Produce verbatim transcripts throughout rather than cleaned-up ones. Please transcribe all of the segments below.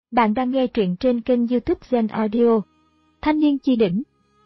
Bạn đang nghe truyện trên kênh YouTube Zen Audio. Thanh niên chi đỉnh.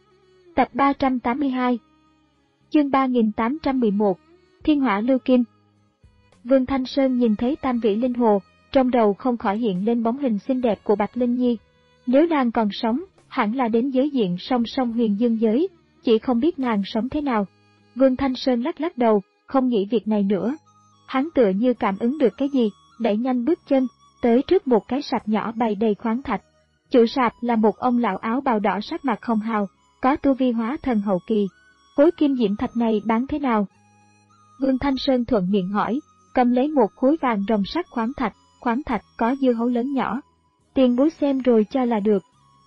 Tập ba trăm tám mươi hai. Chương ba nghìn tám trăm mười một. Thiên hỏa lưu kim. Vương Thanh Sơn nhìn thấy Tam Vĩ Linh Hồ, trong đầu không khỏi hiện lên bóng hình xinh đẹp của Bạch Linh Nhi. Nếu nàng còn sống, hẳn là đến giới diện song song huyền dương giới, chỉ không biết nàng sống thế nào. Vương Thanh Sơn lắc lắc đầu, không nghĩ việc này nữa. Hắn tựa như cảm ứng được cái gì, đẩy nhanh bước chân, tới trước một cái sạp nhỏ bày đầy khoáng thạch. Chủ sạp là một ông lão áo bào đỏ sắc mặt không hào, có tu vi hóa thần hậu kỳ. Khối kim diễm thạch này bán thế nào? Vương Thanh Sơn thuận miệng hỏi, cầm lấy một khối vàng rồng sắc khoáng thạch, khoáng thạch có dưa hấu lớn nhỏ. Tiền bối xem rồi cho là được.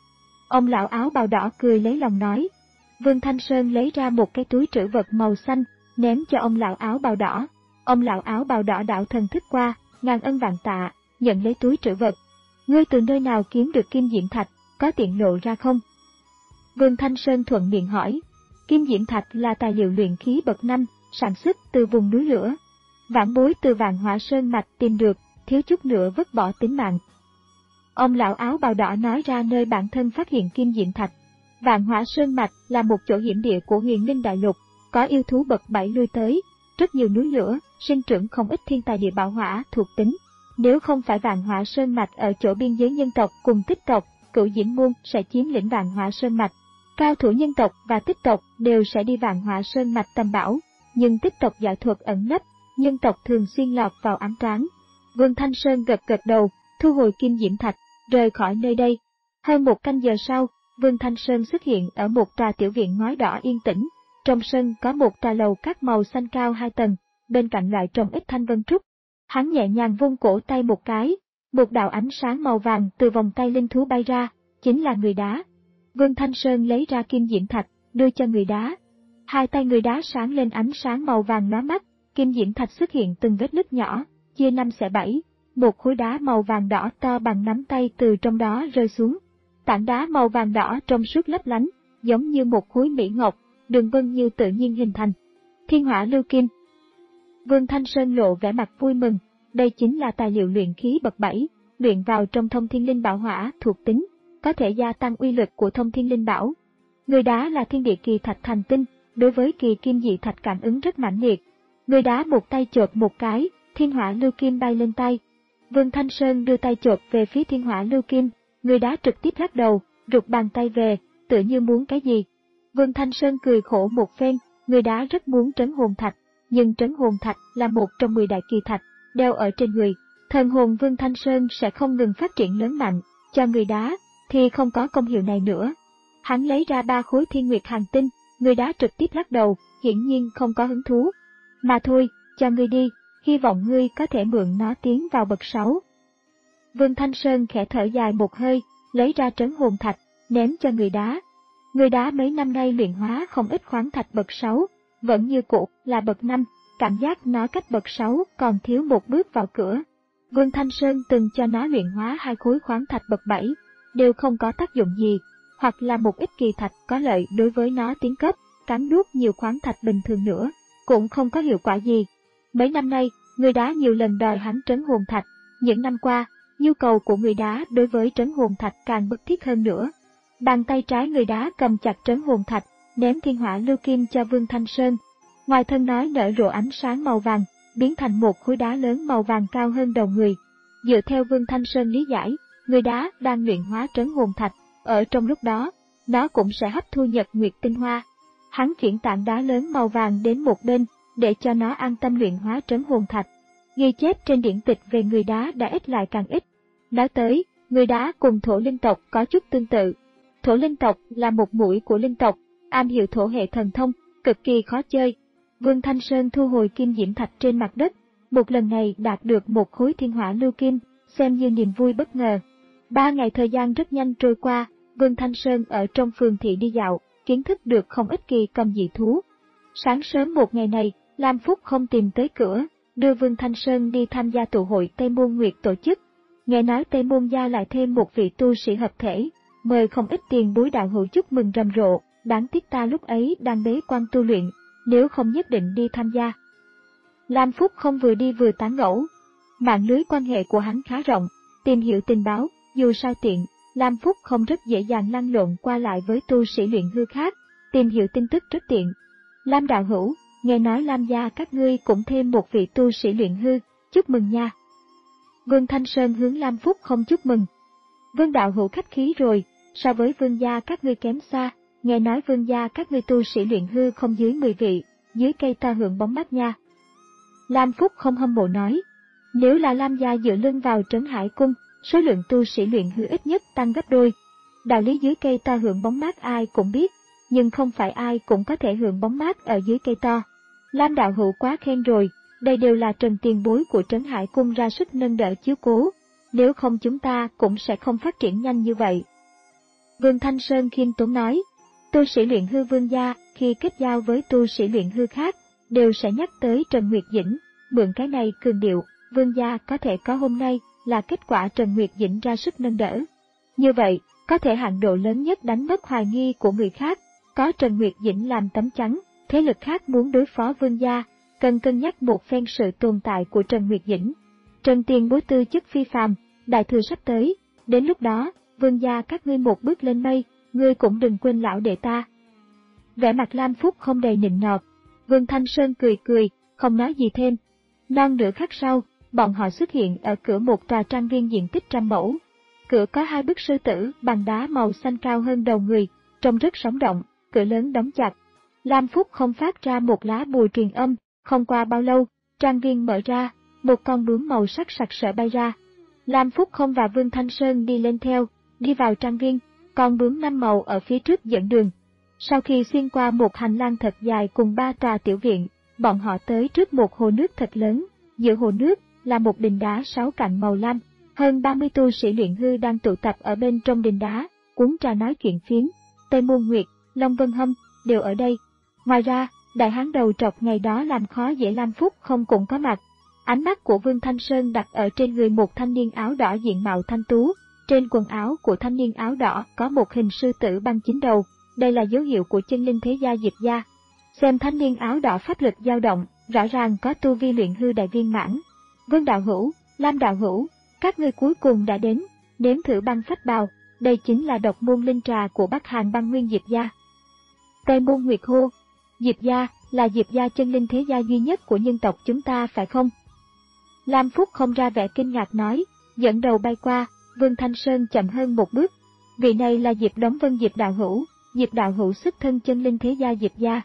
Ông lão áo bào đỏ cười lấy lòng nói. Vương Thanh Sơn lấy ra một cái túi trữ vật màu xanh, ném cho ông lão áo bào đỏ. Ông lão áo bào đỏ đạo thần thức qua, ngàn ân vạn tạ, nhận lấy túi trữ vật. Ngươi từ nơi nào kiếm được kim diễm thạch, có tiện lộ ra không? Vương Thanh Sơn thuận miệng hỏi. Kim diễm thạch là tài liệu luyện khí bậc năm, sản xuất từ vùng núi lửa. Vãn bối từ Vạn Hỏa Sơn mạch tìm được, thiếu chút nữa vứt bỏ tính mạng. Ông lão áo bào đỏ nói ra nơi bản thân phát hiện kim diễm thạch. Vạn Hỏa Sơn mạch là một chỗ hiểm địa của Huyền Linh Đại Lục, có yêu thú bậc bảy lui tới, rất nhiều núi lửa, sinh trưởng không ít thiên tài địa bảo hỏa thuộc tính. Nếu không phải Vạn Hỏa Sơn mạch ở chỗ biên giới nhân tộc cùng tích tộc, Cửu Diễm môn sẽ chiếm lĩnh Vạn Hỏa Sơn mạch. Cao thủ nhân tộc và tích tộc đều sẽ đi Vạn Hỏa Sơn mạch tầm bảo, nhưng tích tộc giả thuật ẩn nấp, nhân tộc thường xuyên lọt vào ám toán. Vương Thanh Sơn gật gật đầu, thu hồi kim diễm thạch, rời khỏi nơi đây. Hơn một canh giờ sau, Vương Thanh Sơn xuất hiện ở một tòa tiểu viện ngói đỏ yên tĩnh. Trong sân có một tòa lầu các màu xanh cao hai tầng, bên cạnh lại trồng ít thanh vân trúc. Hắn nhẹ nhàng vung cổ tay một cái, một đạo ánh sáng màu vàng từ vòng tay linh thú bay ra, chính là người đá. Vương Thanh Sơn lấy ra kim diễm thạch, đưa cho người đá. Hai tay người đá sáng lên ánh sáng màu vàng lóa mắt, kim diễm thạch xuất hiện từng vết nứt nhỏ, chia năm xẻ bảy, một khối đá màu vàng đỏ to bằng nắm tay từ trong đó rơi xuống. Tảng đá màu vàng đỏ trong suốt lấp lánh, giống như một khối mỹ ngọc, đường vân như tự nhiên hình thành. Thiên hỏa lưu kim. Vương Thanh Sơn lộ vẻ mặt vui mừng, đây chính là tài liệu luyện khí bậc bảy, luyện vào trong thông thiên linh bảo hỏa thuộc tính, có thể gia tăng uy lực của thông thiên linh bảo. Người đá là thiên địa kỳ thạch thành tinh, đối với kỳ kim dị thạch cảm ứng rất mãnh liệt. Người đá một tay chộp một cái, thiên hỏa lưu kim bay lên tay. Vương Thanh Sơn đưa tay chộp về phía thiên hỏa lưu kim, người đá trực tiếp lắc đầu, rụt bàn tay về, tựa như muốn cái gì. Vương Thanh Sơn cười khổ một phen, người đá rất muốn trấn hồn thạch, nhưng trấn hồn thạch là một trong mười đại kỳ thạch, đeo ở trên người. Thần hồn Vương Thanh Sơn sẽ không ngừng phát triển lớn mạnh, cho người đá, thì không có công hiệu này nữa. Hắn lấy ra ba khối thiên nguyệt hành tinh, người đá trực tiếp lắc đầu, hiển nhiên không có hứng thú. Mà thôi, cho ngươi đi, hy vọng ngươi có thể mượn nó tiến vào bậc sáu. Vương Thanh Sơn khẽ thở dài một hơi, lấy ra trấn hồn thạch, ném cho người đá. Người đá mấy năm nay luyện hóa không ít khoáng thạch bậc sáu, vẫn như cũ là bậc năm, cảm giác nó cách bậc sáu còn thiếu một bước vào cửa. Vương Thanh Sơn từng cho nó luyện hóa hai khối khoáng thạch bậc bảy, đều không có tác dụng gì, hoặc là một ít kỳ thạch có lợi đối với nó tiến cấp, cắn nuốt nhiều khoáng thạch bình thường nữa, cũng không có hiệu quả gì. Mấy năm nay, người đá nhiều lần đòi hắn trấn hồn thạch, những năm qua, nhu cầu của người đá đối với trấn hồn thạch càng bức thiết hơn nữa. Bàn tay trái người đá cầm chặt trấn hồn thạch, ném thiên hỏa lưu kim cho Vương Thanh Sơn. Ngoài thân nói nở rộ ánh sáng màu vàng, biến thành một khối đá lớn màu vàng cao hơn đầu người. Dựa theo Vương Thanh Sơn lý giải, người đá đang luyện hóa trấn hồn thạch, ở trong lúc đó, nó cũng sẽ hấp thu nhật nguyệt tinh hoa. Hắn chuyển tảng đá lớn màu vàng đến một bên, để cho nó an tâm luyện hóa trấn hồn thạch. Ghi chép trên điển tịch về người đá đã ít lại càng ít. Nói tới, người đá cùng thổ linh tộc có chút tương tự. Thổ linh tộc là một mũi của linh tộc, am hiểu thổ hệ thần thông, cực kỳ khó chơi. Vương Thanh Sơn thu hồi kim diễm thạch trên mặt đất, một lần này đạt được một khối thiên hỏa lưu kim, xem như niềm vui bất ngờ. Ba ngày thời gian rất nhanh trôi qua, Vương Thanh Sơn ở trong phường thị đi dạo, kiến thức được không ít kỳ cầm dị thú. Sáng sớm một ngày này, Lam Phúc không tìm tới cửa, đưa Vương Thanh Sơn đi tham gia tụ hội Tây Môn Nguyệt tổ chức. Nghe nói Tây Môn gia lại thêm một vị tu sĩ hợp thể, mời không ít tiền bối đạo hữu chúc mừng rầm rộ, đáng tiếc ta lúc ấy đang bế quan tu luyện, nếu không nhất định đi tham gia. Lam Phúc không vừa đi vừa tán gẫu. Mạng lưới quan hệ của hắn khá rộng, tìm hiểu tình báo, Dù sao tiện, Lam Phúc không rất dễ dàng lăn lộn qua lại với tu sĩ luyện hư khác, tìm hiểu tin tức rất tiện. Lam đạo hữu, nghe nói Lam gia các ngươi cũng thêm một vị tu sĩ luyện hư, chúc mừng nha. Vương Thanh Sơn hướng Lam Phúc không chúc mừng. Vương đạo hữu khách khí rồi, so với Vương gia các ngươi kém xa, nghe nói Vương gia các ngươi tu sĩ luyện hư không dưới mười vị, dưới cây ta hưởng bóng mát nha. Lam Phúc không hâm mộ nói, nếu là Lam gia dựa lưng vào Trấn Hải Cung, số lượng tu sĩ luyện hư ít nhất tăng gấp đôi. Đạo lý dưới cây ta hưởng bóng mát ai cũng biết, nhưng không phải ai cũng có thể hưởng bóng mát ở dưới cây to. Lam đạo hữu quá khen rồi, đây đều là Trần tiền bối của Trấn Hải Cung ra sức nâng đỡ chiếu cố, nếu không chúng ta cũng sẽ không phát triển nhanh như vậy. Vương Thanh Sơn khiêm tốn nói, tu sĩ luyện hư Vương gia khi kết giao với tu sĩ luyện hư khác, đều sẽ nhắc tới Trần Nguyệt Dĩnh, mượn cái này cường điệu, Vương gia có thể có hôm nay là kết quả Trần Nguyệt Dĩnh ra sức nâng đỡ. Như vậy, có thể hạn độ lớn nhất đánh mất hoài nghi của người khác, có Trần Nguyệt Dĩnh làm tấm chắn, thế lực khác muốn đối phó Vương gia, cần cân nhắc một phen sự tồn tại của Trần Nguyệt Dĩnh. Trần tiền bối tư chất phi phàm, đại thừa sắp tới, đến lúc đó, Vương gia các ngươi một bước lên mây, ngươi cũng đừng quên lão đệ ta. Vẻ mặt Lam Phúc không đầy nịnh nọt, Vương Thanh Sơn cười cười, không nói gì thêm. Non nửa khắc sau, bọn họ xuất hiện ở cửa một tòa trang viên diện tích trăm mẫu. Cửa có hai bức sư tử bằng đá màu xanh cao hơn đầu người, trông rất sống động, cửa lớn đóng chặt. Lam Phúc không phát ra một lá bùa truyền âm, không qua bao lâu, trang viên mở ra, một con bướm màu sắc sặc sỡ bay ra. Lam Phúc không và Vương Thanh Sơn đi lên theo, đi vào trang viên, con bướm năm màu ở phía trước dẫn đường. Sau khi xuyên qua một hành lang thật dài cùng ba tòa tiểu viện, bọn họ tới trước một hồ nước thật lớn, giữa hồ nước là một đình đá sáu cạnh màu lam, hơn ba mươi tu sĩ luyện hư đang tụ tập ở bên trong đình đá, uống trà nói chuyện phiếm. Tây Môn Nguyệt, Long Vân Hâm đều ở đây. Ngoài ra, đại hán đầu trọc ngày đó làm khó dễ Lam Phúc không cũng có mặt. Ánh mắt của Vương Thanh Sơn đặt ở trên người một thanh niên áo đỏ diện mạo thanh tú, trên quần áo của thanh niên áo đỏ có một hình sư tử băng chín đầu, đây là dấu hiệu của chân linh thế gia Diệp gia. Xem thanh niên áo đỏ pháp lực dao động, rõ ràng có tu vi luyện hư đại viên mãn. Vương đạo hữu, Lam đạo hữu, các ngươi cuối cùng đã đến, nếm thử băng phách bào, đây chính là độc môn linh trà của Bắc Hàn băng nguyên Diệp gia. Tây Môn Nguyệt hô, Diệp gia là Diệp gia chân linh thế gia duy nhất của nhân tộc chúng ta phải không? Lam Phúc không ra vẻ kinh ngạc nói, dẫn đầu bay qua, Vương Thanh Sơn chậm hơn một bước. Vị này là Diệp Đống Vân Diệp đạo hữu, Diệp đạo hữu xuất thân chân linh thế gia Diệp gia.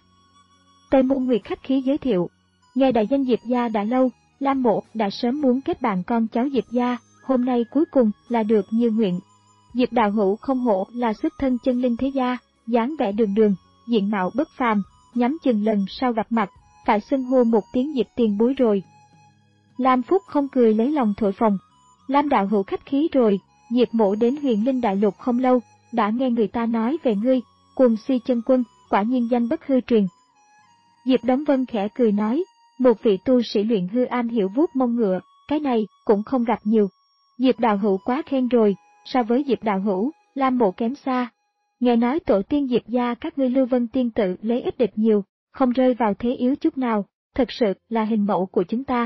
Tây Môn Nguyệt khách khí giới thiệu, nghe đại danh Diệp gia đã lâu, Lam Mộ đã sớm muốn kết bạn con cháu Diệp gia, hôm nay cuối cùng là được như nguyện. Diệp đạo hữu không hổ là xuất thân chân linh thế gia, dáng vẻ đường đường, diện mạo bất phàm, nhắm chừng lần sau gặp mặt, phải xưng hô một tiếng Diệp tiền bối rồi. Lam Phúc không cười lấy lòng thổi phồng, Lam đạo hữu khách khí rồi, Diệp Mộ đến Huyền Linh Đại Lục không lâu, đã nghe người ta nói về ngươi, Cuồng Si chân quân, quả nhiên danh bất hư truyền. Diệp Đống Vân khẽ cười nói, một vị tu sĩ luyện hư am hiểu vuốt mông ngựa, cái này cũng không gặp nhiều. Diệp đạo hữu quá khen rồi, so với Diệp đạo hữu, Lam Mộ kém xa. Nghe nói tổ tiên Diệp gia các ngươi Lưu Vân tiên tự lấy ít địch nhiều, không rơi vào thế yếu chút nào, thật sự là hình mẫu của chúng ta.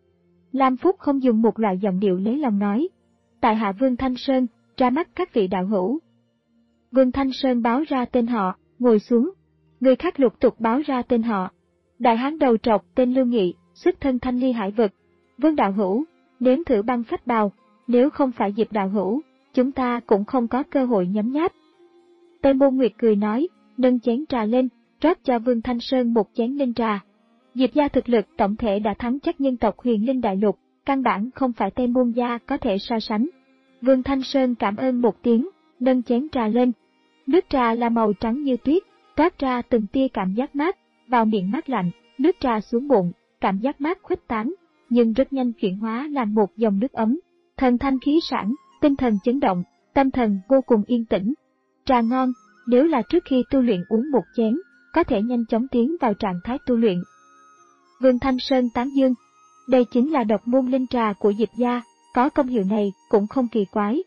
Lam Phúc không dùng một loại giọng điệu lấy lòng nói, tại hạ Vương Thanh Sơn, ra mắt các vị đạo hữu. Vương Thanh Sơn báo ra tên họ, ngồi xuống. Người khác lục tục báo ra tên họ. Đại hán đầu trọc tên Lưu Nghị, xuất thân Thanh Ly Hải Vực. Vương đạo hữu, nếm thử băng phách bào, nếu không phải Diệp đạo hữu, chúng ta cũng không có cơ hội nhấm nháp. Tây Môn Nguyệt cười nói, nâng chén trà lên, rót cho Vương Thanh Sơn một chén linh trà. Diệp gia thực lực tổng thể đã thắng chắc nhân tộc Huyền Linh Đại Lục, căn bản không phải Tây Môn gia có thể so sánh. Vương Thanh Sơn cảm ơn một tiếng, nâng chén trà lên. Nước trà là màu trắng như tuyết, toát ra từng tia cảm giác mát, vào miệng mát lạnh, nước trà xuống bụng, cảm giác mát khuếch tán, nhưng rất nhanh chuyển hóa làm một dòng nước ấm. Thần thanh khí sản, tinh thần chấn động, tâm thần vô cùng yên tĩnh. Trà ngon, nếu là trước khi tu luyện uống một chén, có thể nhanh chóng tiến vào trạng thái tu luyện. Vương Thanh Sơn tán dương, đây chính là độc môn linh trà của Diệp gia, có công hiệu này cũng không kỳ quái.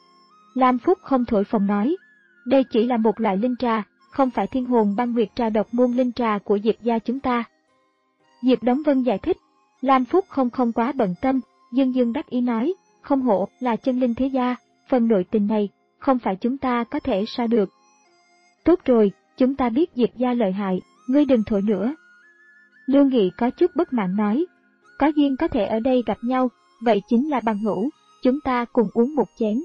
Lam Phúc không thổi phồng nói, đây chỉ là một loại linh trà, không phải thiên hồn băng nguyệt trà độc môn linh trà của Diệp gia chúng ta. Diệp Đống Vân giải thích, Lam Phúc không không quá bận tâm, dương dương đắc ý nói, không hổ là chân linh thế gia, phần nội tình này, không phải chúng ta có thể so được. Tốt rồi, chúng ta biết Diệp gia lợi hại, ngươi đừng thổi nữa. Lưu Nghị có chút bất mãn nói, có duyên có thể ở đây gặp nhau, vậy chính là bằng hữu, chúng ta cùng uống một chén.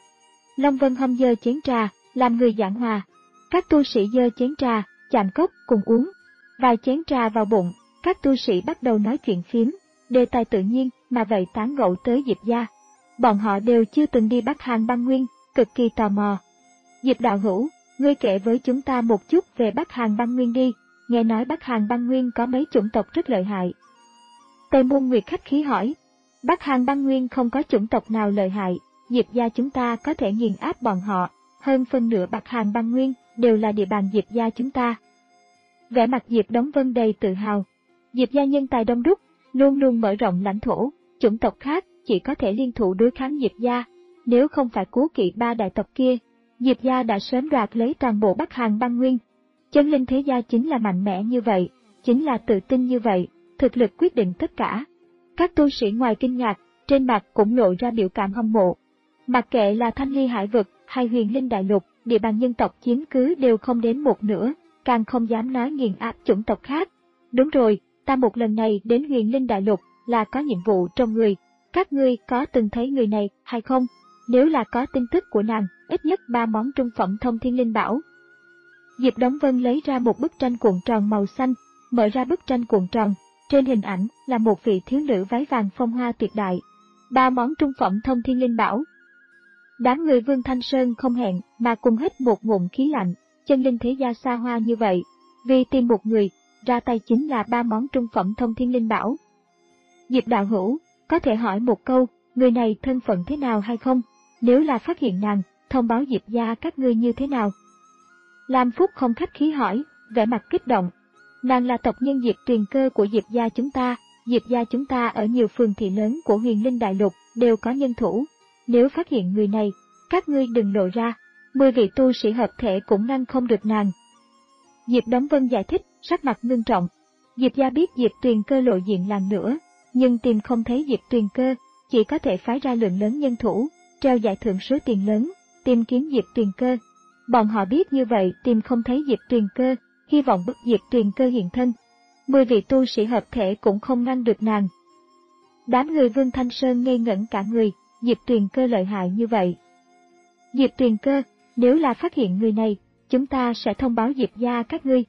Long Vân Hâm giơ chén trà, làm người giảng hòa. Các tu sĩ giơ chén trà, chạm cốc, cùng uống. Vài chén trà vào bụng, các tu sĩ bắt đầu nói chuyện phiếm, đề tài tự nhiên mà vậy tán gẫu tới Diệp gia. Bọn họ đều chưa từng đi Bắc Hàn Băng Nguyên, cực kỳ tò mò. Diệp đạo hữu, ngươi kể với chúng ta một chút về Bắc Hàn Băng Nguyên đi, nghe nói Bắc Hàn Băng Nguyên có mấy chủng tộc rất lợi hại. Tề Môn Nguyệt khách khí hỏi, Bắc Hàn Băng Nguyên không có chủng tộc nào lợi hại, Diệp gia chúng ta có thể nghiền áp bọn họ, hơn phân nửa Bắc Hàn Băng Nguyên đều là địa bàn Diệp gia chúng ta. Vẻ mặt Diệp Đống Vân đầy tự hào, Diệp gia nhân tài đông đúc, luôn luôn mở rộng lãnh thổ, chủng tộc khác chỉ có thể liên thủ đối kháng Diệp gia, nếu không phải cố kỵ ba đại tộc kia, Diệp gia đã sớm đoạt lấy toàn bộ Bắc Hàn Băng Nguyên. Chân linh thế gia chính là mạnh mẽ như vậy, chính là tự tin như vậy, thực lực quyết định tất cả. Các tu sĩ ngoài kinh ngạc, trên mặt cũng lộ ra biểu cảm hâm mộ. Mặc kệ là Thanh Ly Hải Vực hay Huyền Linh Đại Lục, địa bàn nhân tộc chiếm cứ đều không đến một nửa, càng không dám nói nghiền áp chủng tộc khác. Đúng rồi, ta một lần này đến Huyền Linh Đại Lục là có nhiệm vụ trong người, các ngươi có từng thấy người này hay không? Nếu là có tin tức của nàng, ít nhất ba món trung phẩm thông thiên linh bảo. Diệp Đống Vân lấy ra một bức tranh cuộn tròn màu xanh, mở ra bức tranh cuộn tròn, trên hình ảnh là một vị thiếu nữ váy vàng phong hoa tuyệt đại. Ba món trung phẩm thông thiên linh bảo. Đám người Vương Thanh Sơn không hẹn mà cùng hít một ngụm khí lạnh, chân linh thế gia xa hoa như vậy, vì tìm một người, ra tay chính là ba món trung phẩm thông thiên linh bảo. Diệp đạo hữu, có thể hỏi một câu, người này thân phận thế nào hay không? Nếu là phát hiện nàng, thông báo Diệp gia các ngươi như thế nào? Lam Phúc không khách khí hỏi, vẻ mặt kích động. Nàng là tộc nhân Diệp Tuyền Cơ của Diệp gia chúng ta, Diệp gia chúng ta ở nhiều phường thị lớn của Huyền Linh Đại Lục đều có nhân thủ. Nếu phát hiện người này, các ngươi đừng lộ ra, mười vị tu sĩ hợp thể cũng ngăn không được nàng. Diệp Đống Vân giải thích, sắc mặt ngưng trọng. Diệp gia biết Diệp Tuyền Cơ lộ diện lần nữa, nhưng tìm không thấy Diệp Tuyền Cơ, chỉ có thể phái ra lượng lớn nhân thủ, treo giải thưởng số tiền lớn, tìm kiếm Diệp Tuyền Cơ. Bọn họ biết như vậy tìm không thấy Diệp Tuyền Cơ, hy vọng bức Diệp Tuyền Cơ hiện thân. Mười vị tu sĩ hợp thể cũng không ngăn được nàng. Đám người Vương Thanh Sơn ngây ngẩn cả người, Diệp Tuyền Cơ lợi hại như vậy. Diệp Tuyền Cơ, nếu là phát hiện người này, chúng ta sẽ thông báo Diệp gia các ngươi.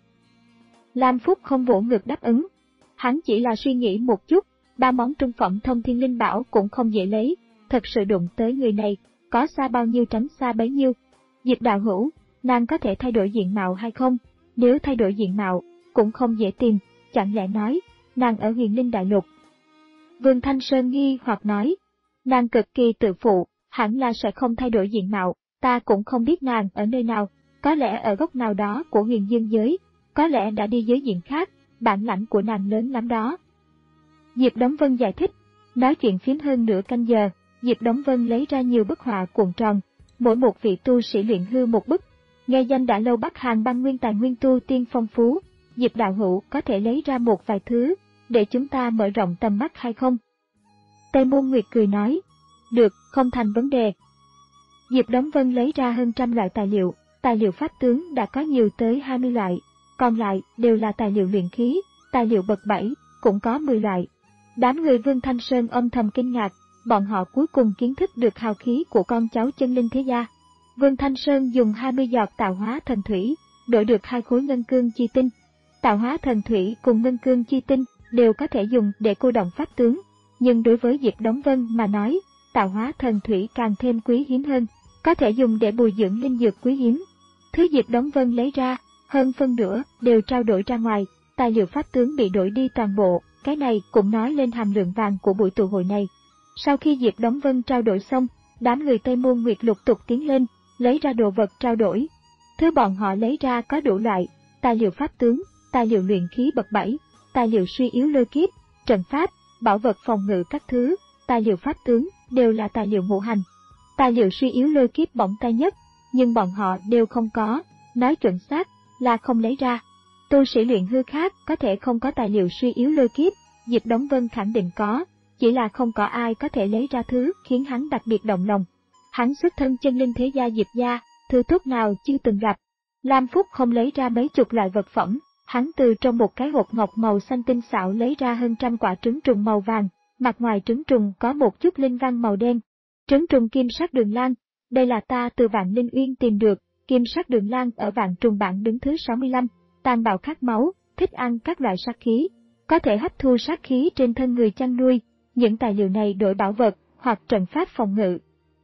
Lam Phúc không vỗ ngực đáp ứng. Hắn chỉ là suy nghĩ một chút, ba món trung phẩm thông thiên linh bảo cũng không dễ lấy, thật sự đụng tới người này, có xa bao nhiêu tránh xa bấy nhiêu. Diệp đạo hữu, nàng có thể thay đổi diện mạo hay không? Nếu thay đổi diện mạo, cũng không dễ tìm, chẳng lẽ nói, nàng ở Huyền Linh Đại Lục. Vương Thanh Sơn nghi hoặc nói, nàng cực kỳ tự phụ, hẳn là sẽ không thay đổi diện mạo, ta cũng không biết nàng ở nơi nào, có lẽ ở góc nào đó của huyền dương giới, có lẽ đã đi giới diện khác, bản lãnh của nàng lớn lắm đó. Diệp Đống Vân giải thích, nói chuyện phiếm hơn nửa canh giờ, Diệp Đống Vân lấy ra nhiều bức họa cuộn tròn, mỗi một vị tu sĩ luyện hư một bức. Nghe danh đã lâu Bắc Hàn Băng Nguyên tài nguyên tu tiên phong phú, Diệp đạo hữu có thể lấy ra một vài thứ, để chúng ta mở rộng tầm mắt hay không? Tây Môn Nguyệt cười nói, được, không thành vấn đề. Diệp Đống Vân lấy ra hơn trăm loại tài liệu, tài liệu pháp tướng đã có nhiều tới hai mươi loại, còn lại đều là tài liệu luyện khí, tài liệu bậc bảy, cũng có mười loại. Đám người Vương Thanh Sơn âm thầm kinh ngạc, bọn họ cuối cùng kiến thức được hào khí của con cháu chân linh thế gia. Vương Thanh Sơn dùng hai mươi giọt tạo hóa thần thủy, đổi được hai khối ngân cương chi tinh. Tạo hóa thần thủy cùng ngân cương chi tinh đều có thể dùng để cô động pháp tướng, nhưng đối với Diệp Đống Vân mà nói, tạo hóa thần thủy càng thêm quý hiếm hơn, có thể dùng để bồi dưỡng linh dược quý hiếm. Thứ Diệp Đống Vân lấy ra, hơn phân nửa đều trao đổi ra ngoài, tài liệu pháp tướng bị đổi đi toàn bộ, cái này cũng nói lên hàm lượng vàng của buổi tụ hội này. Sau khi Diệp Đống Vân trao đổi xong, đám người Tây Môn Nguyệt lục tục tiến lên, lấy ra đồ vật trao đổi. Thứ bọn họ lấy ra có đủ loại, tài liệu pháp tướng, tài liệu luyện khí bậc bảy, tài liệu suy yếu lôi kiếp, trận pháp, bảo vật phòng ngự các thứ, tài liệu pháp tướng đều là tài liệu ngũ hành. Tài liệu suy yếu lôi kiếp bỏng tay nhất, nhưng bọn họ đều không có, nói chuẩn xác là không lấy ra. Tu sĩ luyện hư khác có thể không có tài liệu suy yếu lôi kiếp, Diệp Đống Vân khẳng định có, chỉ là không có ai có thể lấy ra thứ khiến hắn đặc biệt động lòng. Hắn xuất thân chân linh thế gia Diệp gia, thư tốt nào chưa từng gặp. Lam Phúc không lấy ra mấy chục loại vật phẩm, hắn từ trong một cái hộp ngọc màu xanh tinh xảo lấy ra hơn trăm quả trứng trùng màu vàng, mặt ngoài trứng trùng có một chút linh văn màu đen. Trứng trùng kim sắc đường lan, đây là ta từ Vạn Linh Uyên tìm được, kim sắc đường lan ở Vạn Trùng bảng đứng thứ sáu mươi lăm, tàn bạo khát máu, thích ăn các loại sát khí, có thể hấp thu sát khí trên thân người chăn nuôi, những tài liệu này đổi bảo vật hoặc trận pháp phòng ngự.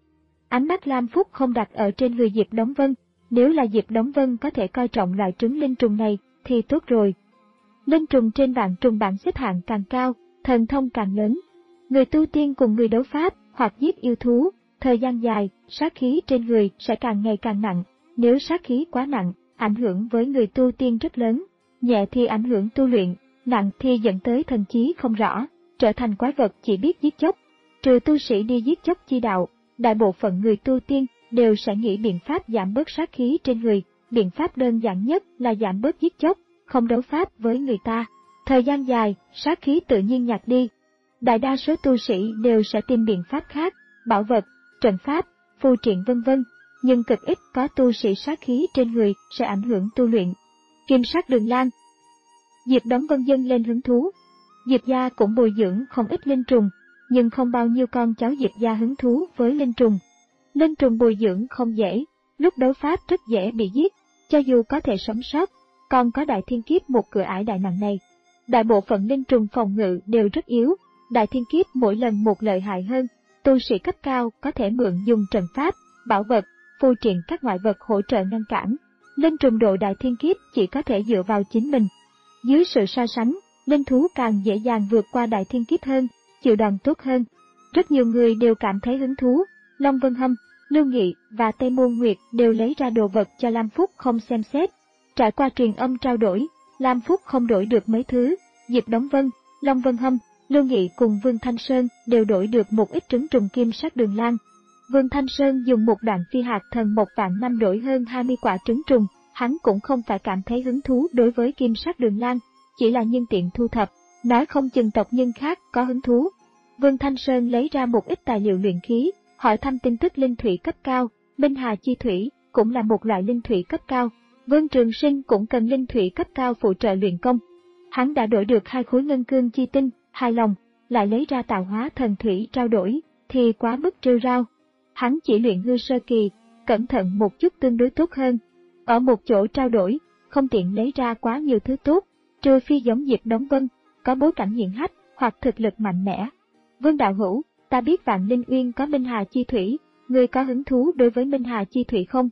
Ánh mắt Lam Phúc không đặt ở trên người Diệp Đống Vân, nếu là Diệp Đống Vân có thể coi trọng loại trứng linh trùng này thì tốt rồi. Linh trùng trên Vạn Trùng bảng xếp hạng càng cao, thần thông càng lớn. Người tu tiên cùng người đấu pháp hoặc giết yêu thú, thời gian dài, sát khí trên người sẽ càng ngày càng nặng. Nếu sát khí quá nặng, ảnh hưởng với người tu tiên rất lớn, nhẹ thì ảnh hưởng tu luyện, nặng thì dẫn tới thần trí không rõ, trở thành quái vật chỉ biết giết chóc. Trừ tu sĩ đi giết chóc chi đạo, đại bộ phận người tu tiên đều sẽ nghĩ biện pháp giảm bớt sát khí trên người. Biện pháp đơn giản nhất là giảm bớt giết chóc, không đấu pháp với người ta. Thời gian dài, sát khí tự nhiên nhạt đi. Đại đa số tu sĩ đều sẽ tìm biện pháp khác, bảo vật, trận pháp, phù triện vân vân, nhưng cực ít có tu sĩ sát khí trên người sẽ ảnh hưởng tu luyện. Kim sắc đường lan. Diệp Đống Vân dâng lên hứng thú. Diệp gia cũng bồi dưỡng không ít linh trùng, nhưng không bao nhiêu con cháu Diệp gia hứng thú với linh trùng. Linh trùng bồi dưỡng không dễ, lúc đấu pháp rất dễ bị giết, cho dù có thể sống sót, còn có đại thiên kiếp một cửa ải đại nặng này. Đại bộ phận linh trùng phòng ngự đều rất yếu, đại thiên kiếp mỗi lần một lợi hại hơn, tu sĩ cấp cao có thể mượn dùng trận pháp, bảo vật, phù triện các ngoại vật hỗ trợ ngăn cản. Linh trùng độ đại thiên kiếp chỉ có thể dựa vào chính mình. Dưới sự so sánh, linh thú càng dễ dàng vượt qua đại thiên kiếp hơn, chịu đòn tốt hơn. Rất nhiều người đều cảm thấy hứng thú. Long Vân Hâm, Lưu Nghị và Tây Môn Nguyệt đều lấy ra đồ vật cho Lam Phúc không xem xét. Trải qua truyền âm trao đổi, Lam Phúc không đổi được mấy thứ. Diệp Đống Vân, Long Vân Hâm, Lưu Nghị cùng Vương Thanh Sơn đều đổi được một ít trứng trùng kim sắc đường lan. Vương Thanh Sơn dùng một đoạn phi hạt thần một vạn năm đổi hơn hai mươi quả trứng trùng, hắn cũng không phải cảm thấy hứng thú đối với kim sắc đường lan, chỉ là nhân tiện thu thập, nói không chừng tộc nhân khác có hứng thú. Vương Thanh Sơn lấy ra một ít tài liệu luyện khí, hỏi thăm tin tức linh thủy cấp cao, Minh Hà chi thủy cũng là một loại linh thủy cấp cao. Vương Trường Sinh cũng cần linh thủy cấp cao phụ trợ luyện công. Hắn đã đổi được hai khối ngân cương chi tinh, hài lòng, lại lấy ra tạo hóa thần thủy trao đổi, thì quá mức rêu rao. Hắn chỉ luyện hư sơ kỳ, cẩn thận một chút tương đối tốt hơn. Ở một chỗ trao đổi, không tiện lấy ra quá nhiều thứ tốt, trừ phi giống Diệp Đống Vân, có bối cảnh hiển hách hoặc thực lực mạnh mẽ. Vương đạo hữu, ta biết Vạn Linh Uyên có Minh Hà chi thủy, ngươi có hứng thú đối với Minh Hà chi thủy không?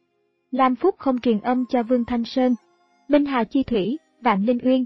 Lam Phúc không truyền âm cho Vương Thanh Sơn. Minh Hà chi thủy, Vạn Linh Uyên.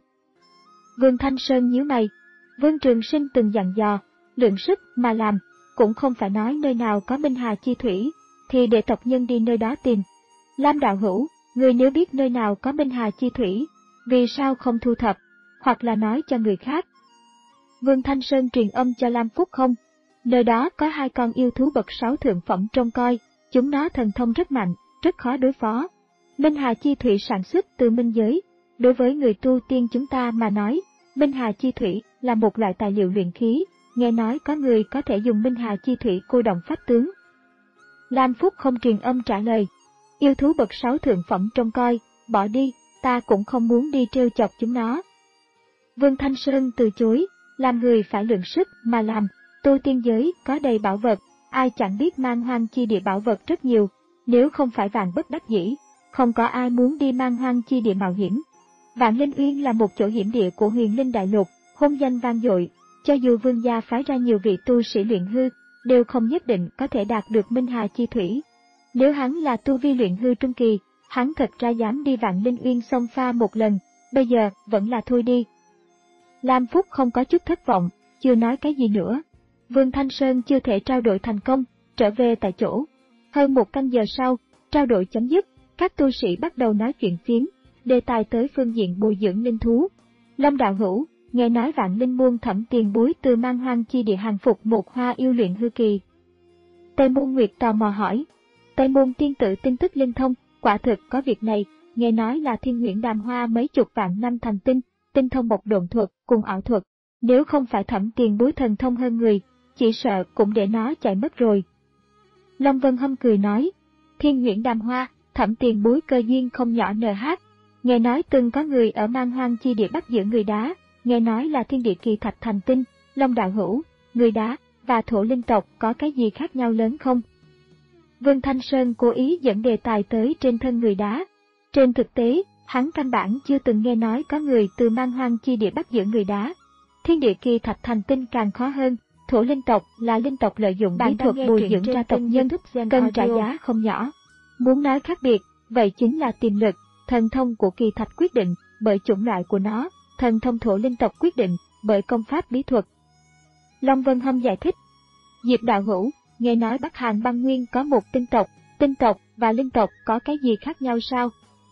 Vương Thanh Sơn nhíu mày. Vương Trường Sinh từng dặn dò, lượng sức mà làm, cũng không phải nói nơi nào có Minh Hà chi thủy, thì để tộc nhân đi nơi đó tìm. Lam đạo hữu, người nếu biết nơi nào có Minh Hà chi thủy, vì sao không thu thập, hoặc là nói cho người khác? Vương Thanh Sơn truyền âm cho Lam Phúc không? Nơi đó có hai con yêu thú bậc sáu thượng phẩm trông coi, chúng nó thần thông rất mạnh, rất khó đối phó. Minh Hà chi thủy sản xuất từ minh giới, đối với người tu tiên chúng ta mà nói, Minh Hà chi thủy là một loại tài liệu luyện khí, nghe nói có người có thể dùng Minh Hà chi thủy cô động pháp tướng. Lam Phúc không truyền âm trả lời. Yêu thú bậc sáu thượng phẩm trông coi, bỏ đi, ta cũng không muốn đi trêu chọc chúng nó. Vương Thanh Sơn từ chối, làm người phải lượng sức mà làm, tu tiên giới có đầy bảo vật, ai chẳng biết Man Hoang chi địa bảo vật rất nhiều, nếu không phải vạn bất đắc dĩ, không có ai muốn đi Man Hoang chi địa mạo hiểm. Vạn Linh Uyên là một chỗ hiểm địa của Huyền Linh Đại Lục, hung danh vang dội, cho dù vương gia phái ra nhiều vị tu sĩ luyện hư, đều không nhất định có thể đạt được Minh Hà chi thủy. Nếu hắn là tu vi luyện hư trung kỳ, hắn thật ra dám đi Vạn Linh Uyên xông pha một lần, bây giờ vẫn là thôi đi. Lam Phúc không có chút thất vọng, chưa nói cái gì nữa. Vương Thanh Sơn chưa thể trao đổi thành công, trở về tại chỗ. Hơn một canh giờ sau, trao đổi chấm dứt, các tu sĩ bắt đầu nói chuyện phiếm, đề tài tới phương diện bồi dưỡng linh thú. Long đạo hữu, nghe nói Vạn Linh môn thẩm tiền bối từ Man Hoang chi địa hàng phục một hoa yêu luyện hư kỳ. Tây Môn Nguyệt tò mò hỏi. Tây Môn tiên tử tin tức linh thông, quả thực có việc này, nghe nói là Thiên Huyễn Đàm Hoa mấy chục vạn năm thành tinh, tinh thông một độn thuật cùng ảo thuật, nếu không phải thẩm tiền bối thần thông hơn người, chỉ sợ cũng để nó chạy mất rồi. Long Vân Hâm cười nói, Thiên Nguyễn Đàm Hoa, Thẩm Tiền Bối cơ duyên không nhỏ nờ hát. Nghe nói từng có người ở Man Hoang chi địa bắt giữ người đá, nghe nói là Thiên Địa Kỳ Thạch thành tinh, Long đạo hữu, người đá và thổ linh tộc có cái gì khác nhau lớn không? Vương Thanh Sơn cố ý dẫn đề tài tới trên thân người đá. Trên thực tế, hắn căn bản chưa từng nghe nói có người từ Man Hoang chi địa bắt giữ người đá. Thiên Địa Kỳ Thạch thành tinh càng khó hơn, thổ linh tộc là linh tộc lợi dụng bí thuật bồi dưỡng ra tộc nhân, cần trả giá không nhỏ. Muốn nói khác biệt, vậy chính là tiềm lực, thần thông của kỳ thạch quyết định bởi chủng loại của nó, thần thông thổ linh tộc quyết định bởi công pháp bí thuật. Long Vân Hâm giải thích, Diệp đạo hữu, nghe nói Bắc Hàn băng nguyên có một tinh tộc, tinh tộc và linh tộc có cái gì khác nhau sao?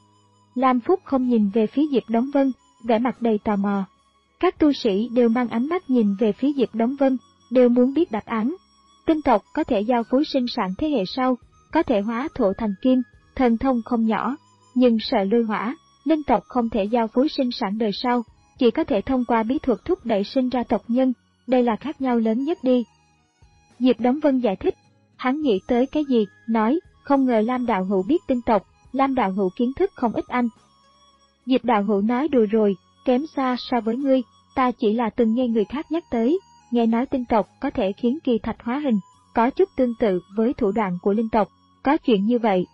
Lam Phúc không nhìn về phía Diệp Đống Vân, vẻ mặt đầy tò mò. Các tu sĩ đều mang ánh mắt nhìn về phía Diệp Đống Vân, đều muốn biết đáp án. Tinh tộc có thể giao phối sinh sản thế hệ sau, có thể hóa thổ thành kim, thần thông không nhỏ, nhưng sợ lôi hỏa. Linh tộc không thể giao phối sinh sản đời sau, chỉ có thể thông qua bí thuật thúc đẩy sinh ra tộc nhân, đây là khác nhau lớn nhất đi. Diệp Đống Vân giải thích, hắn nghĩ tới cái gì, nói, không ngờ Lam đạo hữu biết tinh tộc, Lam đạo hữu kiến thức không ít anh. Diệp đạo hữu nói đùa rồi, kém xa so với ngươi, ta chỉ là từng nghe người khác nhắc tới, nghe nói tinh tộc có thể khiến kỳ thạch hóa hình, có chút tương tự với thủ đoạn của linh tộc, có chuyện như vậy.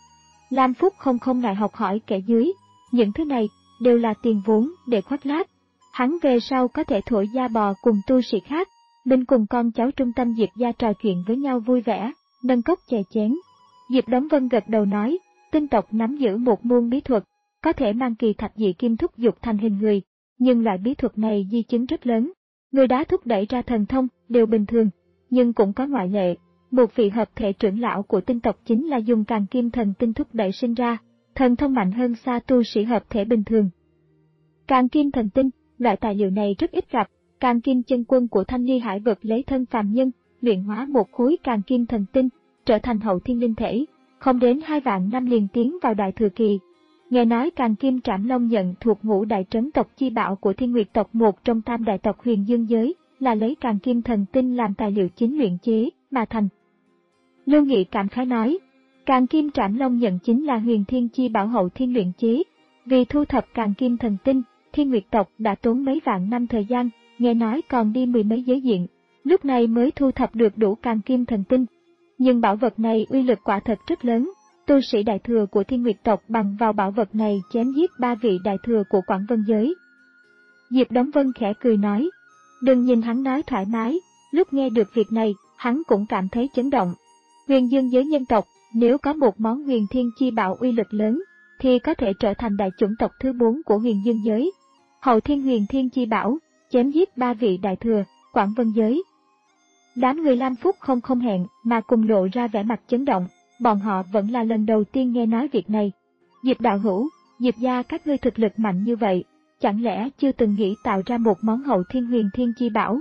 Lam Phúc không không ngại học hỏi kẻ dưới, những thứ này đều là tiền vốn để khoác lác. Hắn về sau có thể thổi da bò cùng tu sĩ khác, mình cùng con cháu trung tâm Diệp gia trò chuyện với nhau vui vẻ, nâng cốc chè chén. Diệp Đống Vân gật đầu nói, tinh tộc nắm giữ một môn bí thuật, có thể mang kỳ thạch dị kim thúc dục thành hình người, nhưng loại bí thuật này di chứng rất lớn. Người đá thúc đẩy ra thần thông đều bình thường, nhưng cũng có ngoại lệ. Một vị hợp thể trưởng lão của tinh tộc chính là dùng càng kim thần tinh thúc đẩy sinh ra, thần thông mạnh hơn xa tu sĩ hợp thể bình thường. Càng kim thần tinh, loại tài liệu này rất ít gặp, càng kim chân quân của Thanh Ly Hải vực lấy thân phàm nhân, luyện hóa một khối càng kim thần tinh, trở thành hậu thiên linh thể, không đến hai vạn năm liền tiến vào đại thừa kỳ. Nghe nói càng kim trảm long nhận thuộc ngũ đại trấn tộc chi bảo của Thiên Nguyệt tộc, một trong tam đại tộc huyền dương giới, là lấy càng kim thần tinh làm tài liệu chính luyện chế mà thành. Lưu Nghị cảm khái nói, càng kim trảm long nhận chính là huyền thiên chi bảo hậu thiên luyện chế. Vì thu thập càng kim thần tinh, Thiên Nguyệt tộc đã tốn mấy vạn năm thời gian, nghe nói còn đi mười mấy giới diện, lúc này mới thu thập được đủ càng kim thần tinh. Nhưng bảo vật này uy lực quả thật rất lớn, tu sĩ đại thừa của Thiên Nguyệt tộc bằng vào bảo vật này chém giết ba vị đại thừa của Quảng Vân giới. Diệp Đống Vân khẽ cười nói, đừng nhìn hắn nói thoải mái, lúc nghe được việc này, hắn cũng cảm thấy chấn động. Huyền dương giới nhân tộc, nếu có một món huyền thiên chi bảo uy lực lớn, thì có thể trở thành đại chủng tộc thứ bốn của huyền dương giới. Hậu thiên huyền thiên chi bảo, chém giết ba vị đại thừa, Quảng Vân giới. Đám người Lam Phúc không không hẹn mà cùng lộ ra vẻ mặt chấn động, bọn họ vẫn là lần đầu tiên nghe nói việc này. Diệp đạo hữu, Diệp gia các ngươi thực lực mạnh như vậy, chẳng lẽ chưa từng nghĩ tạo ra một món hậu thiên huyền thiên chi bảo?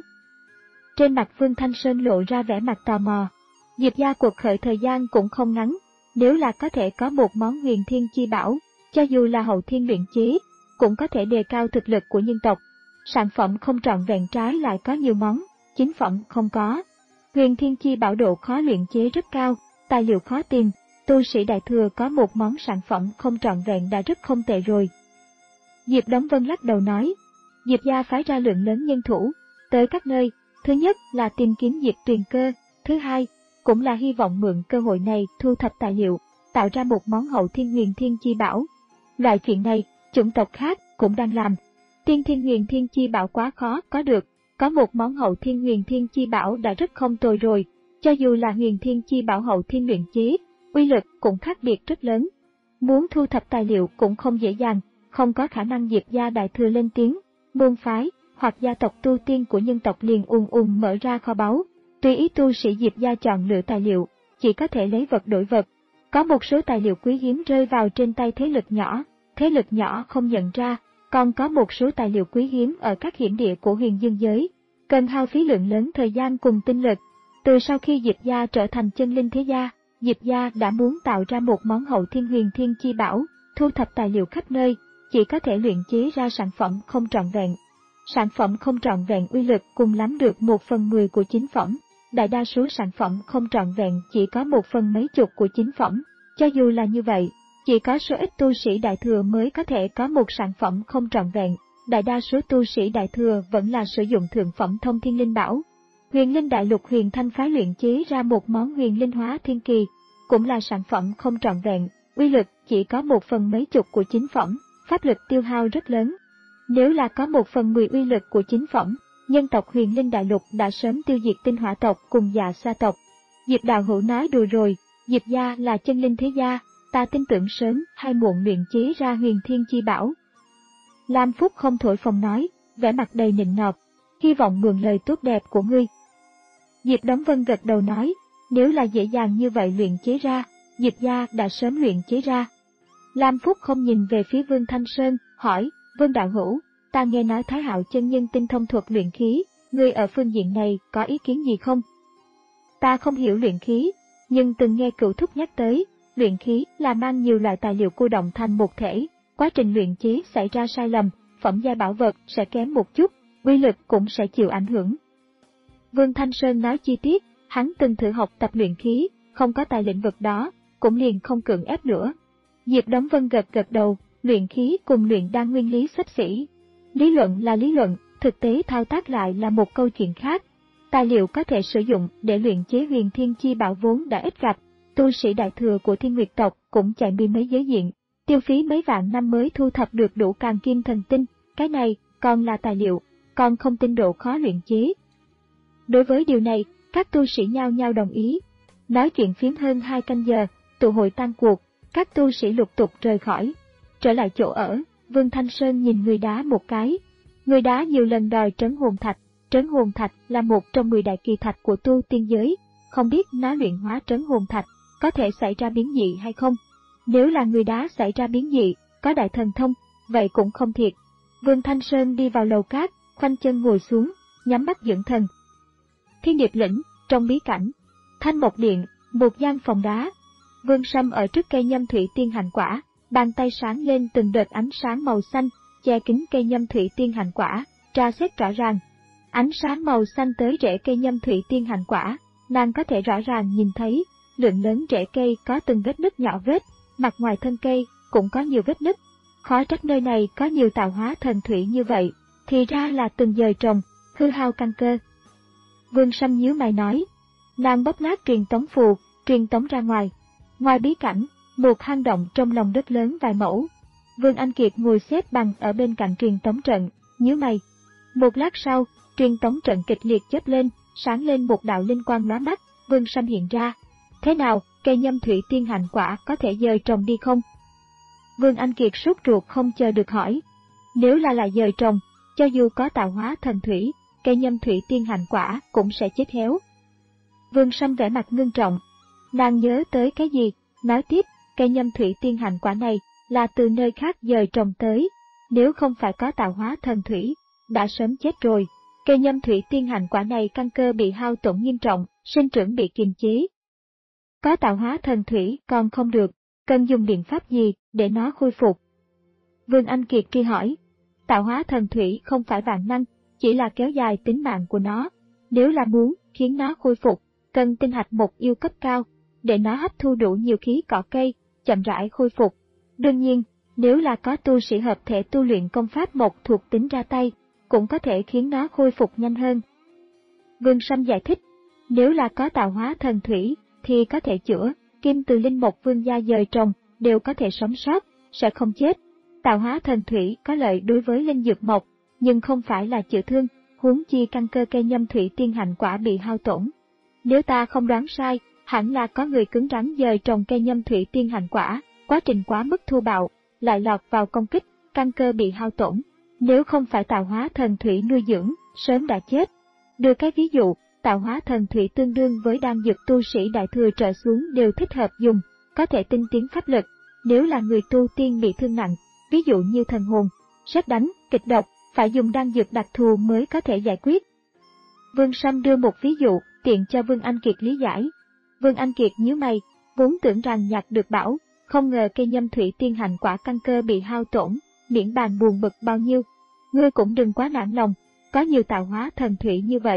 Trên mặt Vương Thanh Sơn lộ ra vẻ mặt tò mò. Diệp gia cuộc khởi thời gian cũng không ngắn, nếu là có thể có một món huyền thiên chi bảo, cho dù là hậu thiên luyện chế, cũng có thể đề cao thực lực của nhân tộc. Sản phẩm không trọn vẹn trái lại có nhiều món, chính phẩm không có. Huyền thiên chi bảo độ khó luyện chế rất cao, tài liệu khó tìm, tu sĩ đại thừa có một món sản phẩm không trọn vẹn đã rất không tệ rồi. Diệp Đống Vân lắc đầu nói, Diệp gia phái ra lượng lớn nhân thủ, tới các nơi, thứ nhất là tìm kiếm Diệp Tuyền Cơ, thứ hai, cũng là hy vọng mượn cơ hội này thu thập tài liệu, tạo ra một món hậu thiên huyền thiên chi bảo. Loại chuyện này, chủng tộc khác cũng đang làm. Tiên thiên huyền thiên chi bảo quá khó có được, có một món hậu thiên huyền thiên chi bảo đã rất không tồi rồi, cho dù là huyền thiên chi bảo hậu thiên luyện chế, uy lực cũng khác biệt rất lớn. Muốn thu thập tài liệu cũng không dễ dàng, không có khả năng Diệp gia đại thừa lên tiếng, môn phái hoặc gia tộc tu tiên của nhân tộc liền ùn ùn mở ra kho báu, tùy ý tu sĩ Diệp gia chọn lựa tài liệu, chỉ có thể lấy vật đổi vật. Có một số tài liệu quý hiếm rơi vào trên tay thế lực nhỏ, thế lực nhỏ không nhận ra, còn có một số tài liệu quý hiếm ở các hiểm địa của huyền dương giới, cần hao phí lượng lớn thời gian cùng tinh lực. Từ sau khi Diệp gia trở thành chân linh thế gia, Diệp gia đã muốn tạo ra một món hậu thiên huyền thiên chi bảo, thu thập tài liệu khắp nơi, chỉ có thể luyện chế ra sản phẩm không trọn vẹn. Sản phẩm không trọn vẹn uy lực cùng lắm được một phần mười của chính phẩm, đại đa số sản phẩm không trọn vẹn chỉ có một phần mấy chục của chính phẩm. Cho dù là như vậy, chỉ có số ít tu sĩ Đại Thừa mới có thể có một sản phẩm không trọn vẹn. Đại đa số tu sĩ Đại Thừa vẫn là sử dụng thượng phẩm thông thiên linh bảo. Huyền Linh Đại Lục Huyền Thanh phái luyện chế ra một món huyền linh hóa thiên kỳ, cũng là sản phẩm không trọn vẹn, uy lực chỉ có một phần mấy chục của chính phẩm, pháp lực tiêu hao rất lớn. Nếu là có một phần mười uy lực của chính phẩm, nhân tộc Huyền Linh Đại Lục đã sớm tiêu diệt Tinh Hỏa tộc cùng Dạ Sa tộc. Diệp Đạo Hữu nói đùa rồi, Diệp gia là chân linh thế gia, ta tin tưởng sớm hay muộn luyện chế ra huyền thiên chi bảo. Lam Phúc không thổi phồng nói, vẻ mặt đầy nịnh nọt, hy vọng mượn lời tốt đẹp của ngươi. Diệp Đống Vân gật đầu nói, nếu là dễ dàng như vậy luyện chế ra, Diệp gia đã sớm luyện chế ra. Lam Phúc không nhìn về phía Vương Thanh Sơn, hỏi, Vương Đạo Hữu, ta nghe nói Thái Hạo chân nhân tinh thông thuật luyện khí, ngươi ở phương diện này có ý kiến gì không? Ta không hiểu luyện khí, nhưng từng nghe Cửu Thúc nhắc tới, luyện khí là mang nhiều loại tài liệu cô động thành một thể, quá trình luyện chế xảy ra sai lầm, phẩm giai bảo vật sẽ kém một chút, uy lực cũng sẽ chịu ảnh hưởng. Vương Thanh Sơn nói chi tiết, hắn từng thử học tập luyện khí, không có tài lĩnh vực đó, cũng liền không cưỡng ép nữa. Diệp Đống Vân gật gật đầu, luyện khí cùng luyện đan nguyên lý xấp xỉ. Lý luận là lý luận, thực tế thao tác lại là một câu chuyện khác. Tài liệu có thể sử dụng để luyện chế huyền thiên chi bảo vốn đã ít gặp, tu sĩ Đại Thừa của Thiên Nguyệt tộc cũng chạy bi mấy giới diện, tiêu phí mấy vạn năm mới thu thập được đủ càn kim thần tinh, cái này còn là tài liệu, còn không tin độ khó luyện chế. Đối với điều này, các tu sĩ nhao nhao đồng ý. Nói chuyện phiếm hơn hai canh giờ, tụ hội tan cuộc, các tu sĩ lục tục rời khỏi. Trở lại chỗ ở, Vương Thanh Sơn nhìn người đá một cái. Người đá nhiều lần đòi trấn hồn thạch. Trấn hồn thạch là một trong mười đại kỳ thạch của tu tiên giới, không biết nó luyện hóa trấn hồn thạch có thể xảy ra biến dị hay không. Nếu là người đá xảy ra biến dị, có đại thần thông, vậy cũng không thiệt. Vương Thanh Sơn đi vào lầu cát, khoanh chân ngồi xuống, nhắm mắt dưỡng thần. Thiên Điệp lĩnh, trong bí cảnh, Thanh Mộc điện, một gian phòng đá. Vương Sâm ở trước cây nhâm thủy tiên hành quả, bàn tay sáng lên từng đợt ánh sáng màu xanh, che kín cây nhâm thủy tiên hành quả, tra xét rõ ràng. Ánh sáng màu xanh tới rễ cây nhâm thủy tiên hành quả, nàng có thể rõ ràng nhìn thấy, lượng lớn rễ cây có từng vết nứt nhỏ vết, mặt ngoài thân cây cũng có nhiều vết nứt. Khó trách nơi này có nhiều tạo hóa thần thủy như vậy, thì ra là từng dời trồng, hư hao căn cơ. Vương Sâm nhíu mày nói, nàng bóp nát truyền tống phù, truyền tống ra ngoài. Ngoài bí cảnh, một hang động trong lòng đất lớn vài mẫu. Vương Anh Kiệt ngồi xếp bằng ở bên cạnh truyền tống trận, nhíu mày. Một lát sau, truyền tống trận kịch liệt chớp lên, sáng lên một đạo linh quang lóa mắt, Vương Sâm hiện ra. Thế nào, cây nhâm thủy tiên hành quả có thể dời trồng đi không? Vương Anh Kiệt sốt ruột không chờ được hỏi. Nếu là lại dời trồng, cho dù có tạo hóa thần thủy, cây nhâm thủy tiên hành quả cũng sẽ chết héo. Vương Sâm vẻ mặt ngưng trọng. Nàng nhớ tới cái gì, nói tiếp, cây nhâm thủy tiên hành quả này là từ nơi khác dời trồng tới, nếu không phải có tạo hóa thần thủy, đã sớm chết rồi. Cây nhâm thủy tiên hành quả này căn cơ bị hao tổn nghiêm trọng, sinh trưởng bị kiềm chế. Có tạo hóa thần thủy còn không được, cần dùng biện pháp gì để nó khôi phục? Vương Anh Kiệt truy hỏi. Tạo hóa thần thủy không phải vạn năng, chỉ là kéo dài tính mạng của nó. Nếu là muốn khiến nó khôi phục, cần tinh hạch một yêu cấp cao, để nó hấp thu đủ nhiều khí cỏ cây, chậm rãi khôi phục. Đương nhiên, nếu là có tu sĩ hợp thể tu luyện công pháp một thuộc tính ra tay, cũng có thể khiến nó khôi phục nhanh hơn. Vương Sâm giải thích, nếu là có tạo hóa thần thủy, thì có thể chữa, kim từ linh mộc vương gia dời trồng, đều có thể sống sót, sẽ không chết. Tạo hóa thần thủy có lợi đối với linh dược mộc, nhưng không phải là chữa thương, huống chi căn cơ cây nhâm thủy tiên hành quả bị hao tổn. Nếu ta không đoán sai, hẳn là có người cứng rắn dời trồng cây nhâm thủy tiên hành quả, quá trình quá mức thô bạo, lại lọt vào công kích, căn cơ bị hao tổn. Nếu không phải tạo hóa thần thủy nuôi dưỡng, sớm đã chết. Đưa cái ví dụ, tạo hóa thần thủy tương đương với đan dược tu sĩ đại thừa trở xuống đều thích hợp dùng, có thể tinh tiến pháp lực. Nếu là người tu tiên bị thương nặng, ví dụ như thần hồn, sét đánh, kịch độc, phải dùng đan dược đặc thù mới có thể giải quyết. Vương Sâm đưa một ví dụ, tiện cho Vương Anh Kiệt lý giải. Vương Anh Kiệt nhíu mày, vốn tưởng rằng nhặt được bảo, không ngờ cây nhâm thủy tiên hành quả căn cơ bị hao tổn, miễn bàn buồn bực bao nhiêu. Ngươi cũng đừng quá nản lòng, có nhiều tạo hóa thần thủy như vậy,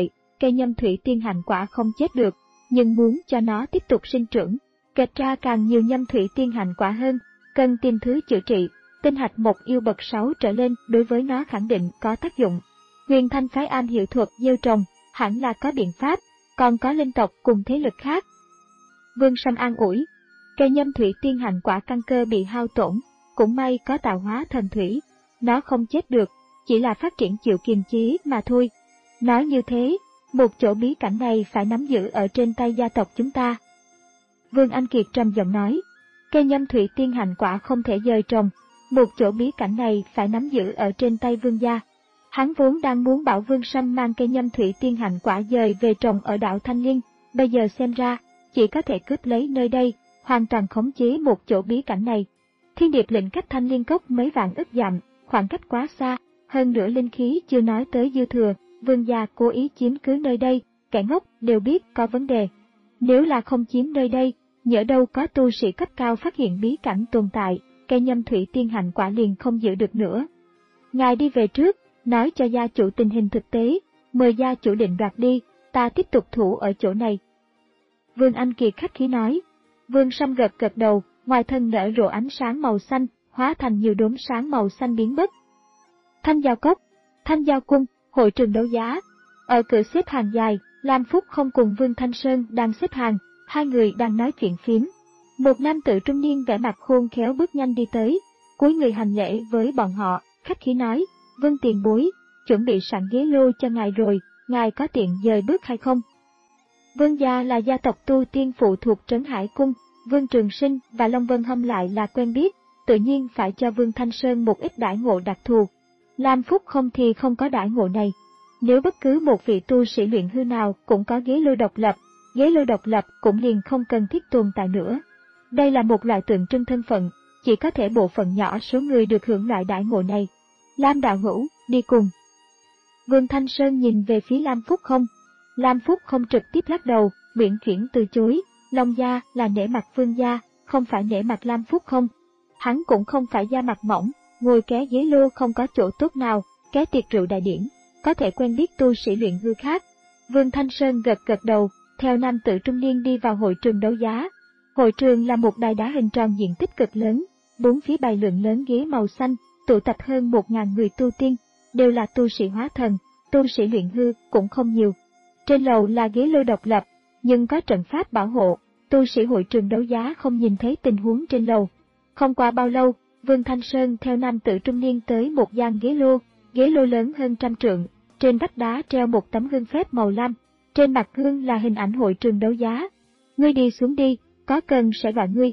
cây nhâm thủy tiên hạnh quả không chết được, nhưng muốn cho nó tiếp tục sinh trưởng, kết ra càng nhiều nhâm thủy tiên hạnh quả hơn, cần tìm thứ chữa trị. Tinh hạch một yêu bậc sáu trở lên đối với nó khẳng định có tác dụng. Huyền Thanh phái am hiểu thuật gieo trồng, hẳn là có biện pháp, còn có linh tộc cùng thế lực khác. Vương Sâm an ủi, cây nhâm thủy tiên hạnh quả căn cơ bị hao tổn, cũng may có tạo hóa thần thủy, nó không chết được, chỉ là phát triển chịu kiềm chế mà thôi. Nói như thế, một chỗ bí cảnh này phải nắm giữ ở trên tay gia tộc chúng ta. Vương Anh Kiệt trầm giọng nói, cây nhâm thủy tiên hạnh quả không thể dời trồng, một chỗ bí cảnh này phải nắm giữ ở trên tay Vương gia. Hắn vốn đang muốn bảo Vương Sâm mang cây nhâm thủy tiên hạnh quả dời về trồng ở đảo Thanh Liên, bây giờ xem ra, chỉ có thể cướp lấy nơi đây, hoàn toàn khống chế một chỗ bí cảnh này. Thiên Điệp lĩnh cách Thanh Liên Cốc mấy vạn ức dặm, khoảng cách quá xa, hơn nữa linh khí chưa nói tới dư thừa, Vương gia cố ý chiếm cứ nơi đây, kẻ ngốc đều biết có vấn đề. Nếu là không chiếm nơi đây, nhỡ đâu có tu sĩ cấp cao phát hiện bí cảnh tồn tại, cây nhâm thủy tiên hạnh quả liền không giữ được nữa. Ngài đi về trước, nói cho gia chủ tình hình thực tế, mời gia chủ định đoạt đi, ta tiếp tục thủ ở chỗ này. Vương Anh Kiệt khách khí nói. Vương Sâm gật gật đầu, ngoài thân nở rộ ánh sáng màu xanh, hóa thành nhiều đốm sáng màu xanh biến mất. Thanh Giao Cốc, Thanh Giao Cung, hội trường đấu giá. Ở cửa xếp hàng dài, Lam Phúc không cùng Vương Thanh Sơn đang xếp hàng, hai người đang nói chuyện phím. Một nam tử trung niên vẻ mặt khôn khéo bước nhanh đi tới, cúi người hành lễ với bọn họ, khách khí nói, Vương tiền bối, chuẩn bị sẵn ghế lô cho ngài rồi, ngài có tiện dời bước hay không? Vương gia là gia tộc tu tiên phụ thuộc Trấn Hải Cung, Vương Trường Sinh và Long Vân Hâm lại là quen biết, tự nhiên phải cho Vương Thanh Sơn một ít đãi ngộ đặc thù. Lam Phúc không thì không có đãi ngộ này. Nếu bất cứ một vị tu sĩ luyện hư nào cũng có ghế lô độc lập, ghế lô độc lập cũng liền không cần thiết tồn tại nữa. Đây là một loại tượng trưng thân phận, chỉ có thể bộ phận nhỏ số người được hưởng loại đãi ngộ này. Lam đạo hữu, đi cùng. Vương Thanh Sơn nhìn về phía Lam Phúc không. Lam Phúc không trực tiếp lắc đầu, uyển chuyển từ chối, Long gia là nể mặt Vương gia, không phải nể mặt Lam Phúc không. Hắn cũng không phải da mặt mỏng, ngồi ké ghế lô không có chỗ tốt nào, ké tiệc rượu đại điển, có thể quen biết tu sĩ luyện hư khác. Vương Thanh Sơn gật gật đầu, theo nam tử trung niên đi vào hội trường đấu giá. Hội trường là một đài đá hình tròn diện tích cực lớn, bốn phía bày lượng lớn ghế màu xanh, tụ tập hơn một ngàn người tu tiên, đều là tu sĩ hóa thần, tu sĩ luyện hư cũng không nhiều. Trên lầu là ghế lô độc lập, nhưng có trận pháp bảo hộ, tu sĩ hội trường đấu giá không nhìn thấy tình huống trên lầu. Không qua bao lâu, Vương Thanh Sơn theo nam tử trung niên tới một gian ghế lô, ghế lô lớn hơn trăm trượng, trên vách đá treo một tấm gương phép màu lam, trên mặt gương là hình ảnh hội trường đấu giá. Ngươi đi xuống đi, có cần sẽ gọi ngươi.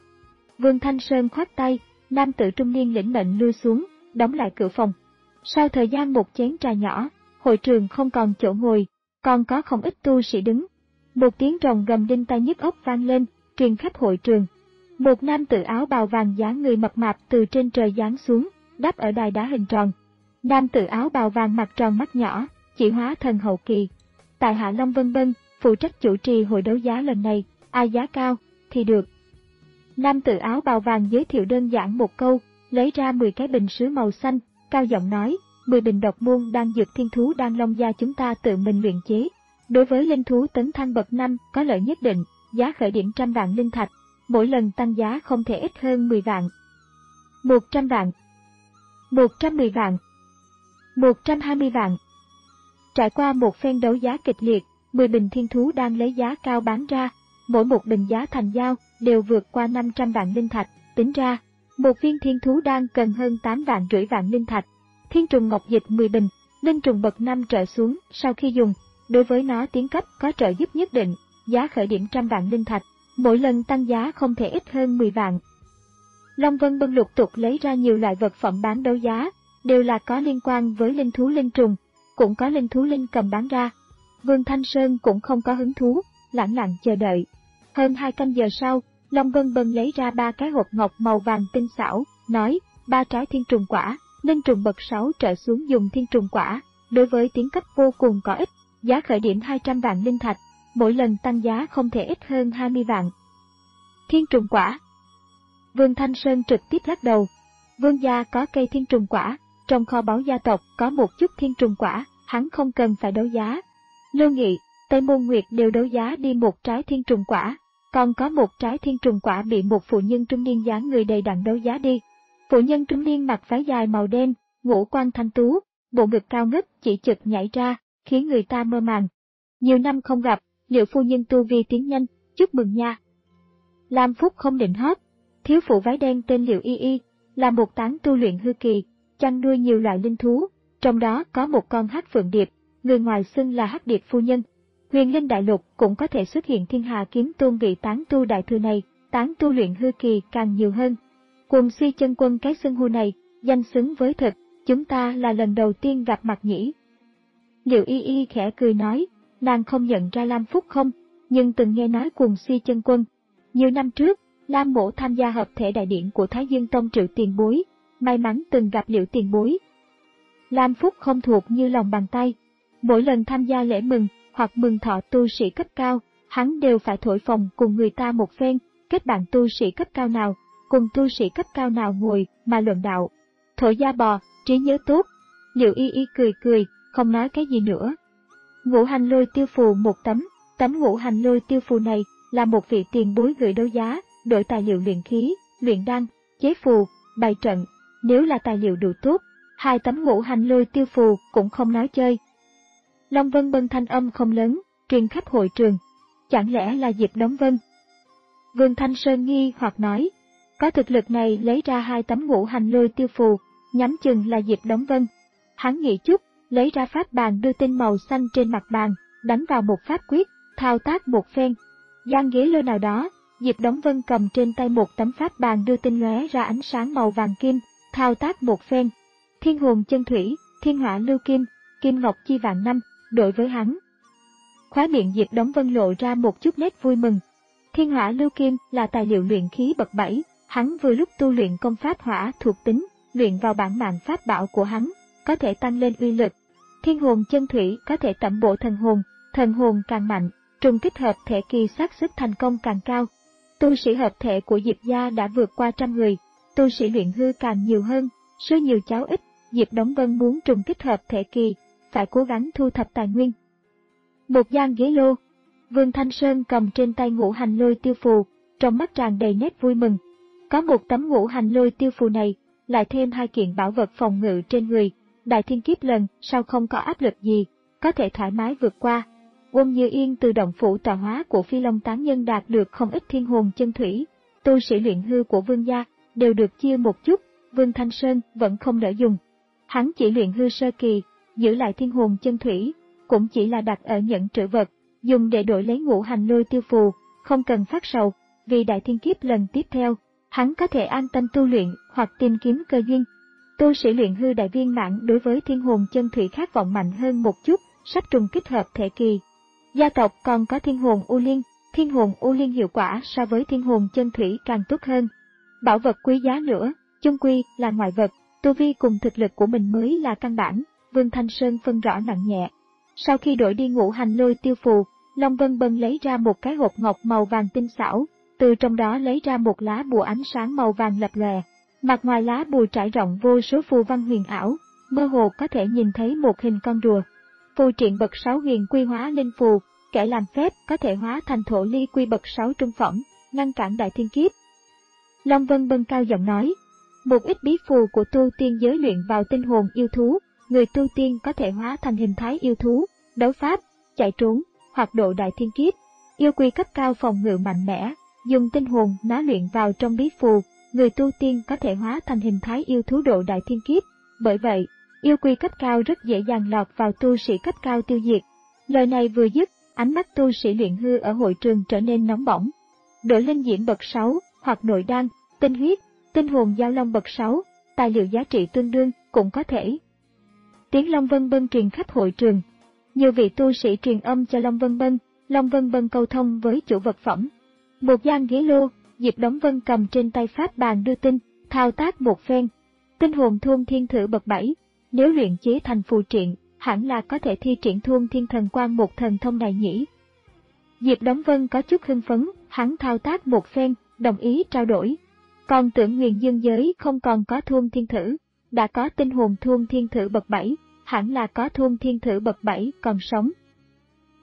Vương Thanh Sơn khoát tay, nam tử trung niên lĩnh mệnh lui xuống, đóng lại cửa phòng. Sau thời gian một chén trà nhỏ, hội trường không còn chỗ ngồi, còn có không ít tu sĩ đứng. Một tiếng rồng gầm đinh tai nhức óc vang lên, truyền khắp hội trường. Một nam tử áo bào vàng dáng người mập mạp từ trên trời giáng xuống, đáp ở đài đá hình tròn. Nam tử áo bào vàng mặt tròn mắt nhỏ, chỉ hóa thần hậu kỳ. Tại hạ Long Vân Bân, phụ trách chủ trì hội đấu giá lần này, ai giá cao thì được. Nam tử áo bào vàng giới thiệu đơn giản một câu, lấy ra mười cái bình sứ màu xanh, cao giọng nói, mười bình độc môn đang dược thiên thú đang Long gia chúng ta tự mình luyện chế. Đối với linh thú tấn thăng bậc năm có lợi nhất định, giá khởi điểm trăm vạn linh thạch, mỗi lần tăng giá không thể ít hơn mười vạn. một trăm vạn, một trăm mười vạn, một trăm hai mươi vạn. Trải qua một phen đấu giá kịch liệt, mười bình thiên thú đang lấy giá cao bán ra, mỗi một bình giá thành giao đều vượt qua năm trăm vạn linh thạch, tính ra, một viên thiên thú đang cần hơn tám vạn rưỡi vạn linh thạch. Thiên trùng ngọc dịch mười bình, linh trùng bậc năm trở xuống, sau khi dùng, đối với nó tiến cấp có trợ giúp nhất định, giá khởi điểm trăm vạn linh thạch, mỗi lần tăng giá không thể ít hơn mười vạn. Long Vân Bân lục tục lấy ra nhiều loại vật phẩm bán đấu giá, đều là có liên quan với linh thú linh trùng, cũng có linh thú linh cầm bán ra. Vương Thanh Sơn cũng không có hứng thú, lẳng lặng chờ đợi. Hơn hai canh giờ sau, Long Vân Bân lấy ra ba cái hộp ngọc màu vàng tinh xảo, nói, ba trái thiên trùng quả, linh trùng bậc sáu trở xuống dùng thiên trùng quả, đối với tiến cấp vô cùng có ích, giá khởi điểm hai trăm vạn linh thạch, mỗi lần tăng giá không thể ít hơn hai mươi vạn. Thiên trùng quả. Vương Thanh Sơn trực tiếp lắc đầu. Vương gia có cây thiên trùng quả, trong kho báu gia tộc có một chút thiên trùng quả, hắn không cần phải đấu giá. Lưu Nghị, Tây Môn Nguyệt đều đấu giá đi một trái thiên trùng quả, còn có một trái thiên trùng quả bị một phụ nhân trung niên dáng người đầy đặn đấu giá đi. Phụ nhân trung niên mặc váy dài màu đen, ngũ quan thanh tú, bộ ngực cao ngất chỉ chực nhảy ra, khiến người ta mơ màng. Nhiều năm không gặp, Liệu phu nhân tu vi tiến nhanh, chúc mừng nha. Lam Phúc không định hót. Thiếu phụ váy đen tên Liệu Y Y, là một tán tu luyện hư kỳ, chăn nuôi nhiều loại linh thú, trong đó có một con hắc phượng điệp, người ngoài xưng là hắc điệp phu nhân. Huyền Linh Đại Lục cũng có thể xuất hiện thiên hà kiếm tôn vị tán tu đại thừa này, tán tu luyện hư kỳ càng nhiều hơn. Cùng Suy Chân Quân cái xưng hô này, danh xứng với thực, chúng ta là lần đầu tiên gặp mặt nhỉ. Liệu Y Y khẽ cười nói, nàng không nhận ra Lam Phúc không, nhưng từng nghe nói Cùng Suy Chân Quân. Nhiều năm trước, Lam Mỗ tham gia hợp thể đại điển của Thái Dương Tông Triệu Tiền Bối, may mắn từng gặp Liệu Tiền Bối. Lam Phúc không thuộc như lòng bàn tay. Mỗi lần tham gia lễ mừng hoặc mừng thọ tu sĩ cấp cao, hắn đều phải thổi phồng cùng người ta một phen, kết bạn tu sĩ cấp cao nào, cùng tu sĩ cấp cao nào ngồi mà luận đạo. Thổi da bò, trí nhớ tốt. Liệu Y Y cười cười, không nói cái gì nữa. Ngũ hành lôi tiêu phù một tấm, tấm ngũ hành lôi tiêu phù này là một vị tiền bối gửi đấu giá, đổi tài liệu luyện khí, luyện đan, chế phù, bày trận. Nếu là tài liệu đủ tốt, hai tấm ngũ hành lôi tiêu phù cũng không nói chơi. Long Vân Bân thanh âm không lớn, truyền khắp hội trường. Chẳng lẽ là Diệp Đống Vân? Vương Thanh Sơn nghi hoặc nói, có thực lực này lấy ra hai tấm ngũ hành lôi tiêu phù, nhắm chừng là Diệp Đống Vân. Hắn nghĩ chút, lấy ra pháp bàn đưa tinh màu xanh trên mặt bàn, đánh vào một pháp quyết, thao tác một phen. Gian ghế lô nào đó, Diệp Đống Vân cầm trên tay một tấm pháp bàn đưa tinh lóe ra ánh sáng màu vàng kim, thao tác một phen. Thiên hồn chân thủy, thiên hỏa lưu kim, kim ngọc chi vạn năm, đối với hắn. Khóe miệng Diệp Đống Vân lộ ra một chút nét vui mừng. Thiên hỏa lưu kim là tài liệu luyện khí bậc bảy, hắn vừa lúc tu luyện công pháp hỏa thuộc tính, luyện vào bản mạng pháp bảo của hắn, có thể tăng lên uy lực. Thiên hồn chân thủy có thể tẩm bổ thần hồn, thần hồn càng mạnh, trùng kích hợp thể kỳ xác suất thành công càng cao. Tu sĩ hợp thể của Diệp gia đã vượt qua trăm người, tu sĩ luyện hư càng nhiều hơn, số nhiều cháu ít, Diệp Đống Vân muốn trùng kích hợp thể kỳ, phải cố gắng thu thập tài nguyên. Một gian ghế lô, Vương Thanh Sơn cầm trên tay ngũ hành lôi tiêu phù, trong mắt tràn đầy nét vui mừng. Có một tấm ngũ hành lôi tiêu phù này, lại thêm hai kiện bảo vật phòng ngự trên người, đại thiên kiếp lần sau không có áp lực gì, có thể thoải mái vượt qua. Quân Như Yên từ động phủ tọa hóa của Phi Long tán nhân đạt được không ít thiên hồn chân thủy, tu sĩ luyện hư của Vương gia đều được chia một chút, Vương Thanh Sơn vẫn không nỡ dùng. Hắn chỉ luyện hư sơ kỳ, giữ lại thiên hồn chân thủy, cũng chỉ là đặt ở nhẫn trữ vật, dùng để đổi lấy ngũ hành lôi tiêu phù, không cần phát sầu, vì đại thiên kiếp lần tiếp theo, hắn có thể an tâm tu luyện hoặc tìm kiếm cơ duyên. Tu sĩ luyện hư đại viên mãn đối với thiên hồn chân thủy khát vọng mạnh hơn một chút, sắp trùng kích hợp thể kỳ. Gia tộc còn có thiên hồn u liên, thiên hồn u liên hiệu quả so với thiên hồn chân thủy càng tốt hơn. Bảo vật quý giá nữa, chung quy là ngoại vật, tu vi cùng thực lực của mình mới là căn bản, Vương Thanh Sơn phân rõ nặng nhẹ. Sau khi đổi đi ngũ hành lôi tiêu phù, Long Vân Bân lấy ra một cái hộp ngọc màu vàng tinh xảo, từ trong đó lấy ra một lá bùa ánh sáng màu vàng lập lòe. Mặt ngoài lá bùa trải rộng vô số phù văn huyền ảo, mơ hồ có thể nhìn thấy một hình con rùa. Phù triện bậc sáu huyền quy hóa linh phù, kẻ làm phép có thể hóa thành thổ ly quy bậc sáu trung phẩm, ngăn cản đại thiên kiếp. Long Vân Bân cao giọng nói, một ít bí phù của tu tiên giới luyện vào tinh hồn yêu thú, người tu tiên có thể hóa thành hình thái yêu thú, đấu pháp, chạy trốn, hoặc độ đại thiên kiếp. Yêu quy cấp cao phòng ngự mạnh mẽ, dùng tinh hồn nó luyện vào trong bí phù, người tu tiên có thể hóa thành hình thái yêu thú độ đại thiên kiếp. Bởi vậy, yêu quy cấp cao rất dễ dàng lọt vào tu sĩ cấp cao tiêu diệt. Lời này vừa dứt, ánh mắt tu sĩ luyện hư ở hội trường trở nên nóng bỏng. Đổi linh diễm bậc sáu, hoặc nội đan, tinh huyết, tinh hồn giao long bậc sáu, tài liệu giá trị tương đương cũng có thể. Tiếng Long Vân Bân truyền khắp hội trường. Nhiều vị tu sĩ truyền âm cho Long Vân Bân, Long Vân Bân câu thông với chủ vật phẩm. Một gian ghế lô, Diệp Đống Vân cầm trên tay pháp bàn đưa tinh, thao tác một phen. Tinh hồn thôn thiên thử bậc bảy, nếu luyện chế thành phù triện, hẳn là có thể thi triển thôn thiên thần quang một thần thông này nhỉ. Diệp Đống Vân có chút hưng phấn, hắn thao tác một phen, đồng ý trao đổi. Còn tưởng Nguyên Dương giới không còn có thôn thiên thử, đã có tinh hồn thôn thiên thử bậc bảy, hẳn là có thôn thiên thử bậc bảy còn sống.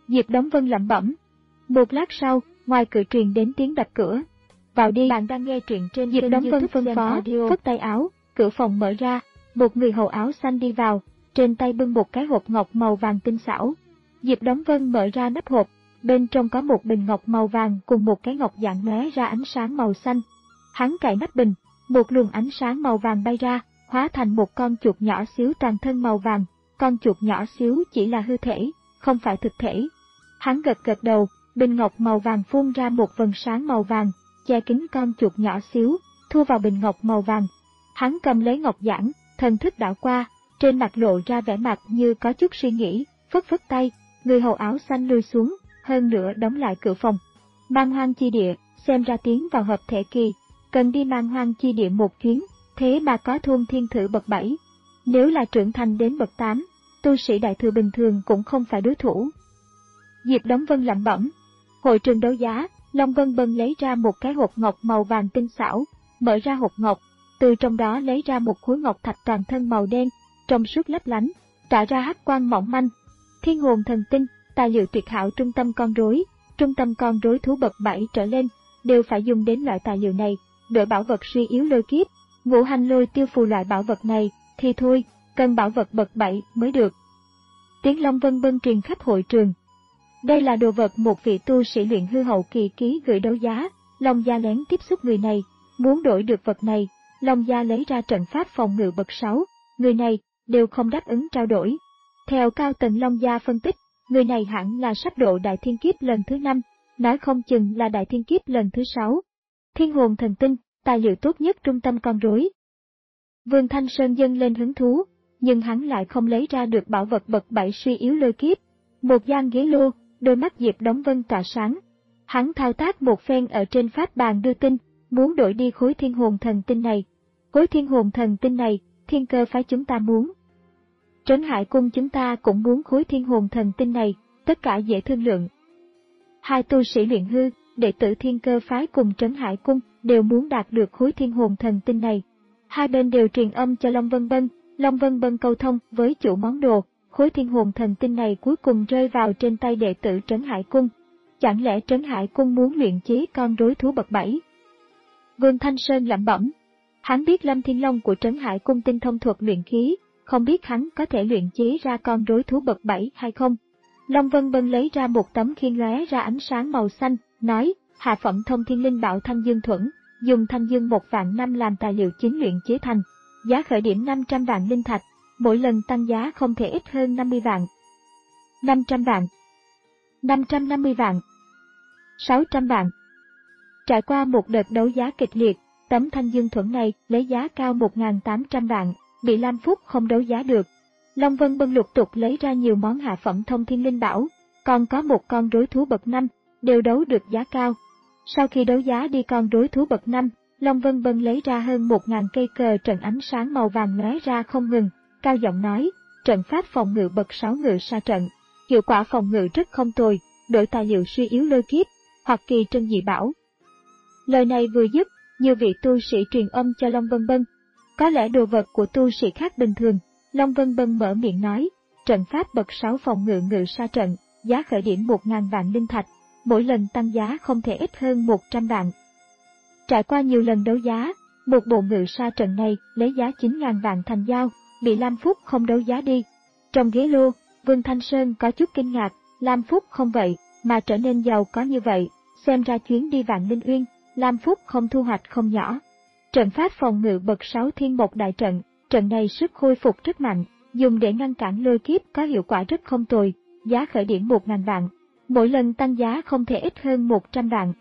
Diệp Đống Vân lẩm bẩm. Một lát sau, ngoài cửa truyền đến tiếng đập cửa. Vào đi. Bạn đang nghe truyện trên Diệp Đống Vân phân phó, phất tay áo, cửa phòng mở ra, một người hầu áo xanh đi vào, trên tay bưng một cái hộp ngọc màu vàng tinh xảo. Diệp Đống Vân mở ra nắp hộp, bên trong có một bình ngọc màu vàng cùng một cái ngọc dạng lóe ra ánh sáng màu xanh. Hắn cạy nắp bình, một luồng ánh sáng màu vàng bay ra, hóa thành một con chuột nhỏ xíu toàn thân màu vàng. Con chuột nhỏ xíu chỉ là hư thể, không phải thực thể. Hắn gật gật đầu, bình ngọc màu vàng phun ra một vầng sáng màu vàng, che kín con chuột nhỏ xíu, thu vào bình ngọc màu vàng. Hắn cầm lấy ngọc giản, thần thức đảo qua, trên mặt lộ ra vẻ mặt như có chút suy nghĩ, phất phất tay, người hầu áo xanh lui xuống, hơn nữa đóng lại cửa phòng. Man Hoang Chi Địa, xem ra tiến vào hợp thể kỳ, cần đi Man Hoang Chi Địa một chuyến, thế mà có thôn thiên thử bậc bảy. Nếu là trưởng thành đến bậc tám, tu sĩ đại thừa bình thường cũng không phải đối thủ. Diệp Đống Vân lẩm bẩm. Hội trường đấu giá, Long Vân Bân lấy ra một cái hộp ngọc màu vàng tinh xảo, mở ra hộp ngọc, từ trong đó lấy ra một khối ngọc thạch toàn thân màu đen, trong suốt lấp lánh, tỏa ra hắc quang mỏng manh. Thiên hồn thần tinh, tài liệu tuyệt hảo trung tâm con rối, trung tâm con rối thú bậc bảy trở lên, đều phải dùng đến loại tài liệu này, đổi bảo vật suy yếu lôi kiếp, ngũ hành lôi tiêu phù loại bảo vật này, thì thôi, cần bảo vật bậc bảy mới được. Tiếng Long Vân Bân truyền khắp hội trường. Đây là đồ vật một vị tu sĩ luyện hư hậu kỳ ký gửi đấu giá, Long gia lén tiếp xúc người này, muốn đổi được vật này, Long gia lấy ra trận pháp phòng ngự bậc sáu, người này đều không đáp ứng trao đổi. Theo cao tầng Long gia phân tích, người này hẳn là sắp độ đại thiên kiếp lần thứ năm, nói không chừng là đại thiên kiếp lần thứ sáu. Thiên hồn thần tinh, tài liệu tốt nhất trung tâm con rối. Vương Thanh Sơn dâng lên hứng thú, nhưng hắn lại không lấy ra được bảo vật bậc bảy suy yếu lôi kiếp. Một gian ghế lô, đôi mắt Diệp Đống Vân tỏa sáng. Hắn thao tác một phen ở trên pháp bàn đưa tin, muốn đổi đi khối thiên hồn thần tinh này. Khối thiên hồn thần tinh này, Thiên Cơ phái chúng ta muốn. Trấn Hải cung chúng ta cũng muốn khối thiên hồn thần tinh này, tất cả dễ thương lượng. Hai tu sĩ luyện hư, đệ tử Thiên Cơ phái cùng Trấn Hải cung đều muốn đạt được khối thiên hồn thần tinh này. Hai bên đều truyền âm cho Long Vân Bân, Long Vân Bân câu thông với chủ món đồ, khối thiên hồn thần tinh này cuối cùng rơi vào trên tay đệ tử Trấn Hải cung. Chẳng lẽ Trấn Hải cung muốn luyện chế con rối thú bậc bảy? Vương Thanh Sơn lẩm bẩm. Hắn biết Lâm Thiên Long của Trấn Hải cung tinh thông thuật luyện khí, không biết hắn có thể luyện chế ra con rối thú bậc bảy hay không. Long Vân Bân lấy ra một tấm khiên lóe ra ánh sáng màu xanh, nói, hạ phẩm thông thiên linh bảo Thanh Dương Thuẫn, dùng thanh dương một vạn năm làm tài liệu chính luyện chế thành, giá khởi điểm năm trăm vạn linh thạch, mỗi lần tăng giá không thể ít hơn năm mươi vạn. năm trăm vạn, năm trăm năm mươi vạn, sáu trăm vạn. Trải qua một đợt đấu giá kịch liệt, tấm thanh dương thuẫn này lấy giá cao một nghìn tám trăm vạn, bị Lam Phúc không đấu giá được. Long Vân Bân lục tục lấy ra nhiều món hạ phẩm thông thiên linh bảo, còn có một con rối thú bậc năm, đều đấu được giá cao. Sau khi đấu giá đi con rối thú bậc năm, Long Vân Bân lấy ra hơn một nghìn cây cờ trận ánh sáng màu vàng lóe ra không ngừng, cao giọng nói, trận pháp phòng ngự bậc sáu ngự sa trận, hiệu quả phòng ngự rất không tồi, đổi tài liệu suy yếu lôi kiếp, hoặc kỳ trân dị bảo. Lời này vừa dứt, nhiều vị tu sĩ truyền âm cho Long Vân Bân. Có lẽ đồ vật của tu sĩ khác bình thường, Long Vân Bân mở miệng nói, trận pháp bậc sáu phòng ngự ngự sa trận, giá khởi điểm một nghìn vạn linh thạch, mỗi lần tăng giá không thể ít hơn một trăm vạn. Trải qua nhiều lần đấu giá, một bộ ngự sa trận này lấy giá chín nghìn vạn thành giao, bị Lam Phúc không đấu giá đi. Trong ghế lô, Vương Thanh Sơn có chút kinh ngạc, Lam Phúc không vậy, mà trở nên giàu có như vậy, xem ra chuyến đi Vạn Linh Uyên, Lam Phúc không thu hoạch không nhỏ. Trận pháp phòng ngự bậc sáu thiên mộc đại trận, trận này sức khôi phục rất mạnh, dùng để ngăn cản lôi kiếp có hiệu quả rất không tồi, giá khởi điểm một nghìn vạn, mỗi lần tăng giá không thể ít hơn một trăm vạn.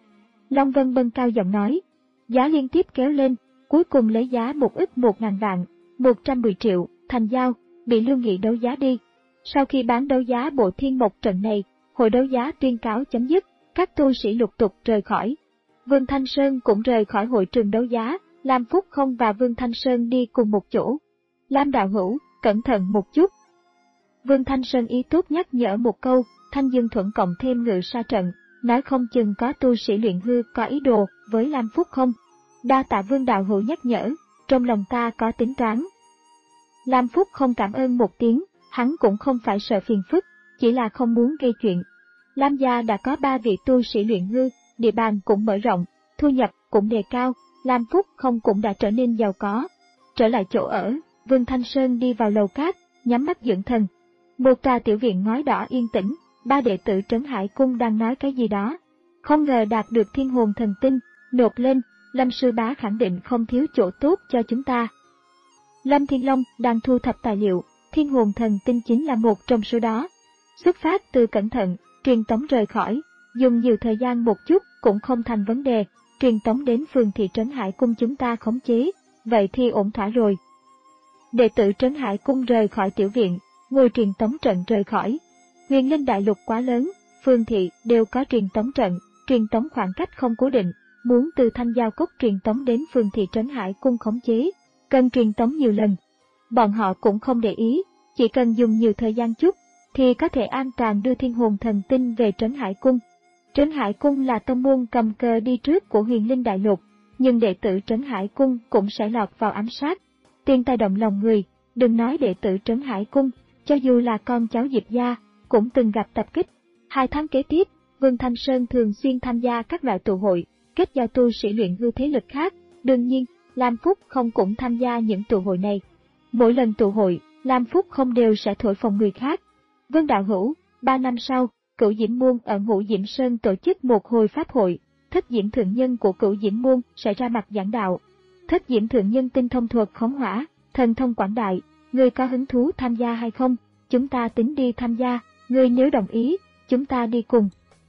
Long Vân Bân cao giọng nói, giá liên tiếp kéo lên, cuối cùng lấy giá một ít một nghìn vạn, một trăm mười triệu, thành giao, bị Lưu Nghị đấu giá đi. Sau khi bán đấu giá bộ thiên mộc trận này, hội đấu giá tuyên cáo chấm dứt, các tu sĩ lục tục rời khỏi. Vương Thanh Sơn cũng rời khỏi hội trường đấu giá, Lam Phúc không và Vương Thanh Sơn đi cùng một chỗ. Lam đạo hữu, cẩn thận một chút. Vương Thanh Sơn ý tốt nhắc nhở một câu, Thanh Dương Thuẫn cộng thêm ngự sa trận, nói không chừng có tu sĩ luyện hư có ý đồ với Lam Phúc không. Đa tạ Vương đạo hữu nhắc nhở, trong lòng ta có tính toán. Lam Phúc không cảm ơn một tiếng, hắn cũng không phải sợ phiền phức, chỉ là không muốn gây chuyện. Lam gia đã có ba vị tu sĩ luyện hư, địa bàn cũng mở rộng, thu nhập cũng đề cao, Lam Phúc không cũng đã trở nên giàu có. Trở lại chỗ ở, Vương Thanh Sơn đi vào lầu cát, nhắm mắt dưỡng thần. Một tòa tiểu viện ngói đỏ yên tĩnh, ba đệ tử Trấn Hải Cung đang nói cái gì đó. Không ngờ đạt được thiên hồn thần tinh, nộp lên, Lâm sư bá khẳng định không thiếu chỗ tốt cho chúng ta. Lâm Thiên Long đang thu thập tài liệu, thiên hồn thần tinh chính là một trong số đó. Xuất phát từ cẩn thận, truyền tống rời khỏi, dùng nhiều thời gian một chút cũng không thành vấn đề, truyền tống đến phường thị Trấn Hải Cung chúng ta khống chế, vậy thì ổn thỏa rồi. Đệ tử Trấn Hải Cung rời khỏi tiểu viện, ngồi truyền tống trận rời khỏi. Huyền Linh Đại Lục quá lớn, phường thị đều có truyền tống trận, truyền tống khoảng cách không cố định, muốn từ Thanh Giao Cốc truyền tống đến phường thị Trấn Hải Cung khống chế, cần truyền tống nhiều lần. Bọn họ cũng không để ý, chỉ cần dùng nhiều thời gian chút, thì có thể an toàn đưa thiên hồn thần tinh về Trấn Hải Cung. Trấn Hải Cung là tông môn cầm cờ đi trước của Huyền Linh Đại Lục, nhưng đệ tử Trấn Hải Cung cũng sẽ lọt vào ám sát. Tiền tài động lòng người, đừng nói đệ tử Trấn Hải Cung, cho dù là con cháu Diệp gia, cũng từng gặp tập kích. Hai tháng kế tiếp, Vương Thanh Sơn thường xuyên tham gia các loại tụ hội, kết giao tu sĩ luyện hư thế lực khác. Đương nhiên, Lam Phúc không cũng tham gia những tụ hội này. Mỗi lần tụ hội, Lam Phúc không đều sẽ thổi phồng người khác. Vương đạo hữu, ba năm sau, Cửu Diễm Môn ở Ngũ Diễm Sơn tổ chức một hồi pháp hội, Thất Diễm Thượng Nhân của Cửu Diễm Môn sẽ ra mặt giảng đạo. Thất Diễm Thượng Nhân tinh thông thuật khống hỏa, thần thông quảng đại, ngươi có hứng thú tham gia hay không? Chúng ta tính đi tham gia, ngươi nếu đồng ý, chúng ta đi cùng.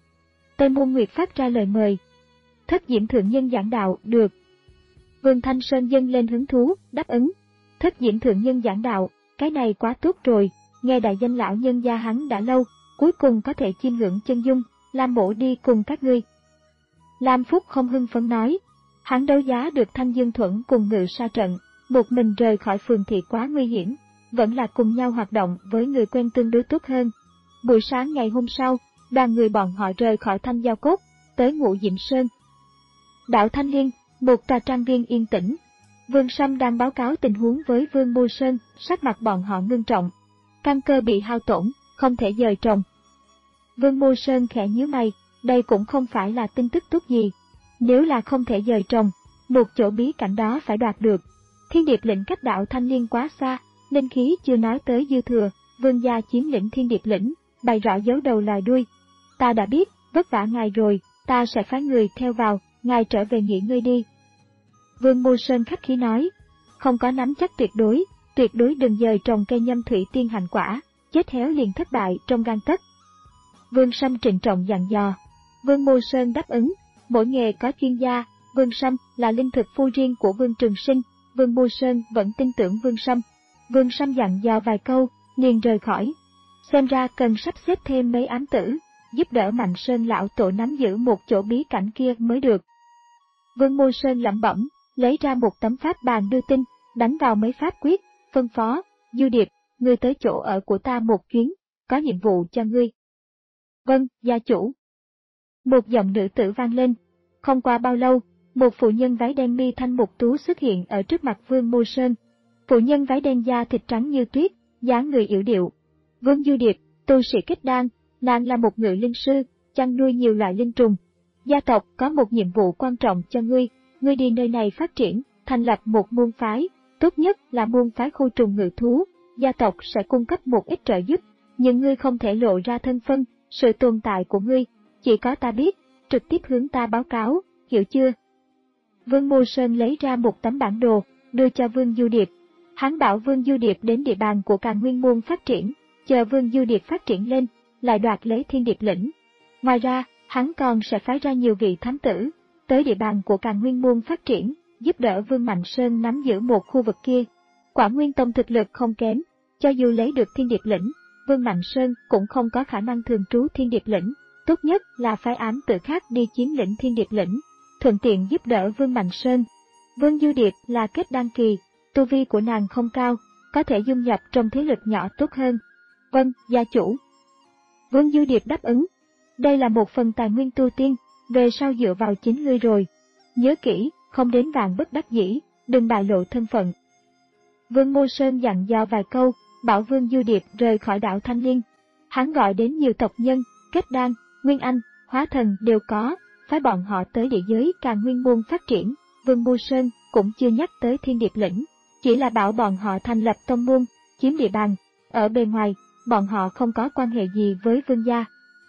Tây Môn Nguyệt phát ra lời mời. Thất Diễm Thượng Nhân giảng đạo, được. Vương Thanh Sơn dâng lên hứng thú, đáp ứng. Thất Diễm Thượng Nhân giảng đạo, cái này quá tốt rồi, nghe đại danh lão nhân gia hắn đã lâu, cuối cùng có thể chiêm ngưỡng chân dung, Lam mỗ đi cùng các ngươi. Lam Phúc không hưng phấn nói, hắn đấu giá được Thanh Dương Thuẫn cùng Ngự Sa Trận, một mình rời khỏi phường thị quá nguy hiểm, vẫn là cùng nhau hoạt động với người quen tương đối tốt hơn. Buổi sáng ngày hôm sau, đoàn người bọn họ rời khỏi Thanh Giao Cốc, tới Ngũ Diễm Sơn. Đảo Thanh Liên, một tòa trang viên yên tĩnh. Vương Sâm đang báo cáo tình huống với Vương Mô Sơn, sắc mặt bọn họ ngưng trọng. Căn cơ bị hao tổn, không thể dời trồng. Vương Mô Sơn khẽ nhíu mày, đây cũng không phải là tin tức tốt gì. Nếu là không thể dời trồng, một chỗ bí cảnh đó phải đoạt được. Thiên Điệp lĩnh cách đảo Thanh Liên quá xa, linh khí chưa nói tới dư thừa, Vương gia chiếm lĩnh Thiên Điệp lĩnh, bày rõ giấu đầu lòi đuôi. Ta đã biết, vất vả ngài rồi, ta sẽ phái người theo vào, ngài trở về nghỉ ngơi đi. Vương Mô Sơn khách khí nói, không có nắm chắc tuyệt đối, tuyệt đối đừng dời trồng cây nhâm thủy tiên hành quả, chết héo liền thất bại trong gang tấc. Vương Sâm trịnh trọng dặn dò. Vương Mô Sơn đáp ứng, mỗi nghề có chuyên gia, Vương Sâm là linh thực phu riêng của Vương Trường Sinh, Vương Mô Sơn vẫn tin tưởng Vương Sâm. Vương Sâm dặn dò vài câu, liền rời khỏi. Xem ra cần sắp xếp thêm mấy ám tử, giúp đỡ Mạnh Sơn lão tổ nắm giữ một chỗ bí cảnh kia mới được. Vương Mô Sơn lẩm bẩm, lấy ra một tấm pháp bàn đưa tin, đánh vào mấy pháp quyết, phân phó, Du Điệp, ngươi tới chỗ ở của ta một chuyến, có nhiệm vụ cho ngươi. Vâng, gia chủ. Một giọng nữ tử vang lên. Không qua bao lâu, một phụ nhân váy đen mi thanh mục tú xuất hiện ở trước mặt Vương Mô Sơn. Phụ nhân váy đen da thịt trắng như tuyết, dáng người yểu điệu. Vương Du Điệp, tu sĩ kết đan, nàng là một ngự linh sư, chăn nuôi nhiều loại linh trùng. Gia tộc có một nhiệm vụ quan trọng cho ngươi, ngươi đi nơi này phát triển, thành lập một môn phái, tốt nhất là môn phái khu trùng ngự thú, gia tộc sẽ cung cấp một ít trợ giúp, nhưng ngươi không thể lộ ra thân phân, sự tồn tại của ngươi, chỉ có ta biết, trực tiếp hướng ta báo cáo, hiểu chưa? Vương Mô Sơn lấy ra một tấm bản đồ, đưa cho Vương Du Điệp. Hắn bảo Vương Du Điệp đến địa bàn của Càn Nguyên Môn phát triển, chờ Vương Du Điệp phát triển lên, lại đoạt lấy Thiên Điệp lĩnh. Ngoài ra, hắn còn sẽ phái ra nhiều vị thám tử, tới địa bàn của Càn Nguyên Môn phát triển, giúp đỡ Vương Mạnh Sơn nắm giữ một khu vực kia. Quả Nguyên Tông thực lực không kém, cho dù lấy được Thiên Điệp lĩnh, Vương Mạnh Sơn cũng không có khả năng thường trú Thiên Điệp lĩnh, tốt nhất là phái ám tử khác đi chiếm lĩnh Thiên Điệp lĩnh, thuận tiện giúp đỡ Vương Mạnh Sơn. Vương Du Điệp là kết đan kỳ, tu vi của nàng không cao, có thể dung nhập trong thế lực nhỏ tốt hơn. Vâng, gia chủ. Vương Du Điệp đáp ứng. Đây là một phần tài nguyên tu tiên, về sau dựa vào chính ngươi rồi. Nhớ kỹ, không đến vạn bất đắc dĩ, đừng bại lộ thân phận. Vương Mô Sơn dặn dò vài câu, bảo Vương Du Điệp rời khỏi đảo Thanh Liên. Hắn gọi đến nhiều tộc nhân, Kết Đan, Nguyên Anh, Hóa Thần đều có, phái bọn họ tới địa giới Càn Nguyên Môn phát triển. Vương Mưu Sơn cũng chưa nhắc tới Thiên Điệp Lĩnh, chỉ là bảo bọn họ thành lập tông môn, chiếm địa bàn. Ở bề ngoài, bọn họ không có quan hệ gì với Vương gia.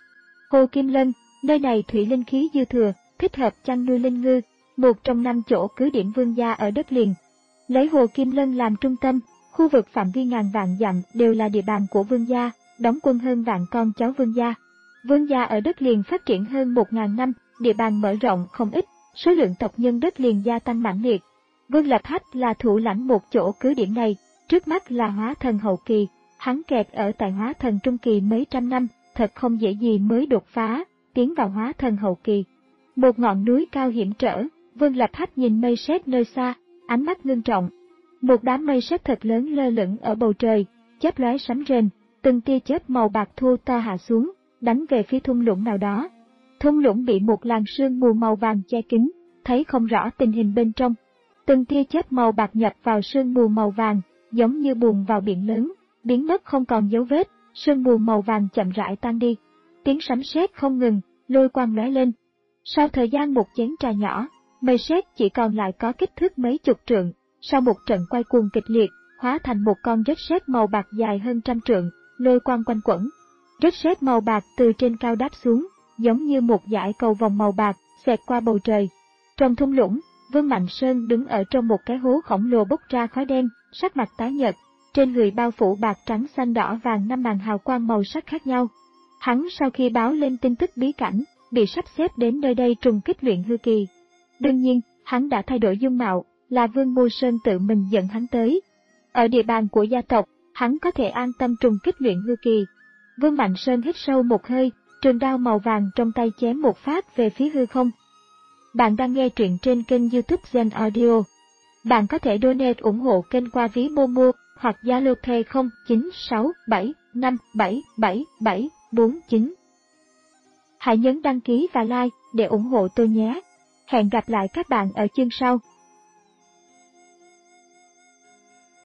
Hồ Kim Lân, nơi này thủy linh khí dư thừa, thích hợp chăn nuôi linh ngư, một trong năm chỗ cứ điểm Vương gia ở đất liền. Lấy Hồ Kim Lân làm trung tâm, khu vực phạm vi ngàn vạn dặm đều là địa bàn của Vương gia, đóng quân hơn vạn con cháu Vương gia. Vương gia ở đất liền phát triển hơn một ngàn năm, địa bàn mở rộng không ít, số lượng tộc nhân đất liền gia tăng mãnh liệt. Vương Lập Hách là thủ lãnh một chỗ cứ điểm này, trước mắt là Hóa Thần hậu kỳ, hắn kẹt ở tại Hóa Thần trung kỳ mấy trăm năm, thật không dễ gì mới đột phá, tiến vào Hóa Thần hậu kỳ. Một ngọn núi cao hiểm trở, Vương Lập Hách nhìn mây sét nơi xa, ánh mắt ngưng trọng. Một đám mây sét thật lớn lơ lửng ở bầu trời, chớp lóe sấm rền, từng tia chớp màu bạc thô to hạ xuống, đánh về phía thung lũng nào đó. Thung lũng bị một làn sương mù màu vàng che kín, thấy không rõ tình hình bên trong. Từng tia chớp màu bạc nhập vào sương mù màu vàng, giống như buồn vào biển lớn, biến mất không còn dấu vết, sương mù màu vàng chậm rãi tan đi. Tiếng sấm sét không ngừng, lôi quang lóe lên. Sau thời gian một chén trà nhỏ, mây sét chỉ còn lại có kích thước mấy chục trượng, sau một trận quay cuồng kịch liệt, hóa thành một con rết sét màu bạc dài hơn trăm trượng, lôi quang quanh quẩn. Rết sét màu bạc từ trên cao đáp xuống, giống như một dải cầu vòng màu bạc, xẹt qua bầu trời. Trong thung lũng, Vương Mạnh Sơn đứng ở trong một cái hố khổng lồ bốc ra khói đen, sắc mặt tái nhợt, trên người bao phủ bạc trắng xanh đỏ vàng năm màn hào quang màu sắc khác nhau. Hắn sau khi báo lên tin tức bí cảnh, bị sắp xếp đến nơi đây trùng kích luyện hư kỳ. Đương nhiên, hắn đã thay đổi dung mạo, là Vương Mưu Sơn tự mình dẫn hắn tới. Ở địa bàn của gia tộc, hắn có thể an tâm trùng kích luyện hư kỳ. Vương Mạnh Sơn hít sâu một hơi, trường đao màu vàng trong tay chém một phát về phía hư không. Bạn đang nghe truyện trên kênh YouTube Zen Audio. Bạn có thể donate ủng hộ kênh qua ví Momo hoặc Zalo Pay không chín sáu bảy năm bảy bảy bảy bốn chín. Hãy nhấn đăng ký và like để ủng hộ tôi nhé. Hẹn gặp lại các bạn ở chương sau.